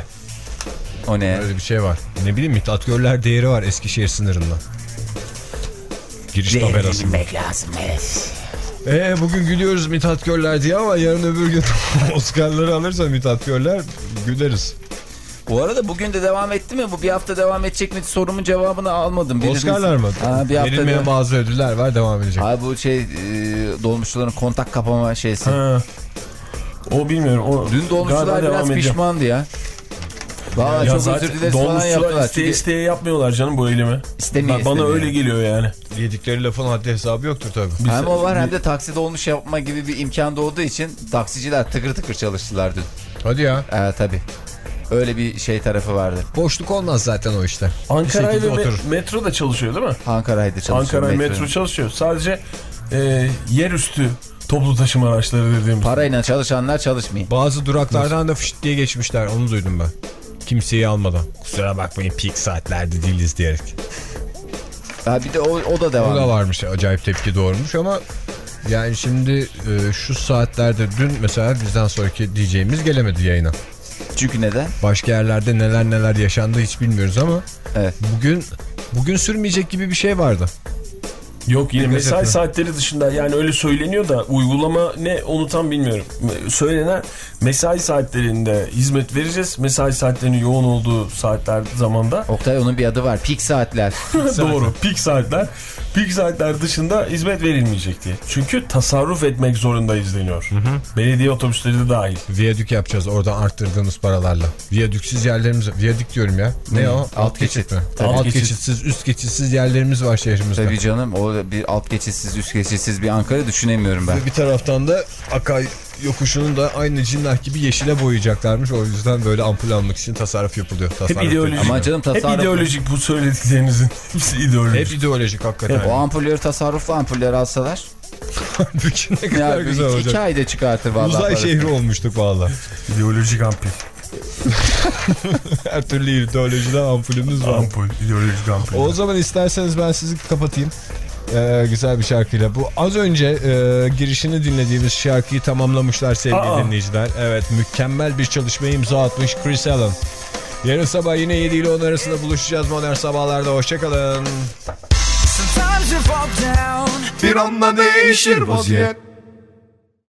O ne? Öyle bir şey var. Ne bileyim, Mithat Körler değeri var Eskişehir sınırında. Giriş tabelası. Bilmek lazım evet. Ee, bugün gülüyoruz Mithat Körler diye ama yarın öbür gün Oscar'ları alırsa Mithat Körler güleriz. Bu arada bugün de devam etti mi? Bu bir hafta devam edecek mi? Sorumun cevabını almadım. Biriniz... Oscar'lar mı? Ha, bir hafta Verilmeyen devam... bazı ödüller var, devam edecek. Abi bu şey e, dolmuşçuların kontak kapama şeysi. Ha. O bilmiyorum. O Dün dolmuşçular biraz pişmandı ya. Valla çok özür dileriz falan yaptılar. Isteye isteye yapmıyorlar canım bu eylemi. İstemiyor, Bana istemiyor. öyle geliyor yani. Yedikleri lafın haddi hesabı yoktur tabii. Biz hem o var hem de taksi dolmuş yapma gibi bir imkan doğduğu için taksiciler tıkır tıkır çalıştılar dün. Hadi ya. Evet tabii. Öyle bir şey tarafı vardı. Boşluk olmaz zaten o işte. Ankara'yı ve me metro da çalışıyor değil mi? Ankara'ydı çalışıyor. Ankara metro. metro çalışıyor. Sadece e, yerüstü toplu taşıma araçları dediğimiz. Parayla çalışanlar çalışmayın. Bazı duraklardan da fışt diye geçmişler. Onu duydum ben. Kimseyi almadan. Kusura bakmayın peak saatlerde değiliz diyerek. Ha bir de o, o da devam. O da varmış, acayip tepki doğurmuş ama yani şimdi e, şu saatlerde dün mesela bizden sonraki D J'miz gelemedi yayına. Çünkü neden? Başka yerlerde neler neler yaşandı hiç bilmiyoruz ama evet. bugün bugün sürmeyecek gibi bir şey vardı. Yok yine mesai saatleri dışında yani öyle söyleniyor da uygulama ne onu tam bilmiyorum. Söylenen mesai saatlerinde hizmet vereceğiz. Mesai saatlerinin yoğun olduğu saatler zamanda. Oktay onun bir adı var. Pik saatler. Doğru. Pik saatler. Pik saatler dışında hizmet verilmeyecek diye. Çünkü tasarruf etmek zorundayız deniyor. Hı hı. Belediye otobüsleri de dahil. Viyadük yapacağız oradan arttırdığımız paralarla. Viyadüksüz yerlerimiz, viyadük diyorum ya. Ne hmm. o? Alt, alt geçit, geçit mi? Alt geçit. geçitsiz, üst geçitsiz yerlerimiz var şehrimizde. Tabii canım. O bir alt geçitsiz, üst geçitsiz bir Ankara düşünemiyorum ben. Bir taraftan da Akay yokuşunu da aynı cinnah gibi yeşile boyayacaklarmış. O yüzden böyle ampul almak için tasarruf yapılıyor. Tasarruf hep ideolojik. Ama canım tasarruf. Hep ideolojik bu söylediklerinizin. Hepsi ideolojik. Hep ideolojik hakikaten. Hep o ampulleri tasarruflu ampuller alsalar. ne kadar ya, güzel olacak. İki ayda çıkartır vallahi. Uzay parası. Şehri olmuştuk vallahi. İdeolojik ampul. Her türlü ideolojiden ampulümüz var. Ampul, ideolojik ampul. O zaman isterseniz ben sizi kapatayım. Ee, güzel bir şarkıyla. Bu az önce e, girişini dinlediğimiz şarkıyı tamamlamışlar sevgili Aa. dinleyiciler. Evet, mükemmel bir çalışmaya imza atmış Chris Allen. Yarın sabah yine yedi ile on arasında buluşacağız Modern Sabahlar'da. Hoşçakalın. Bir anda değişir vaziyet.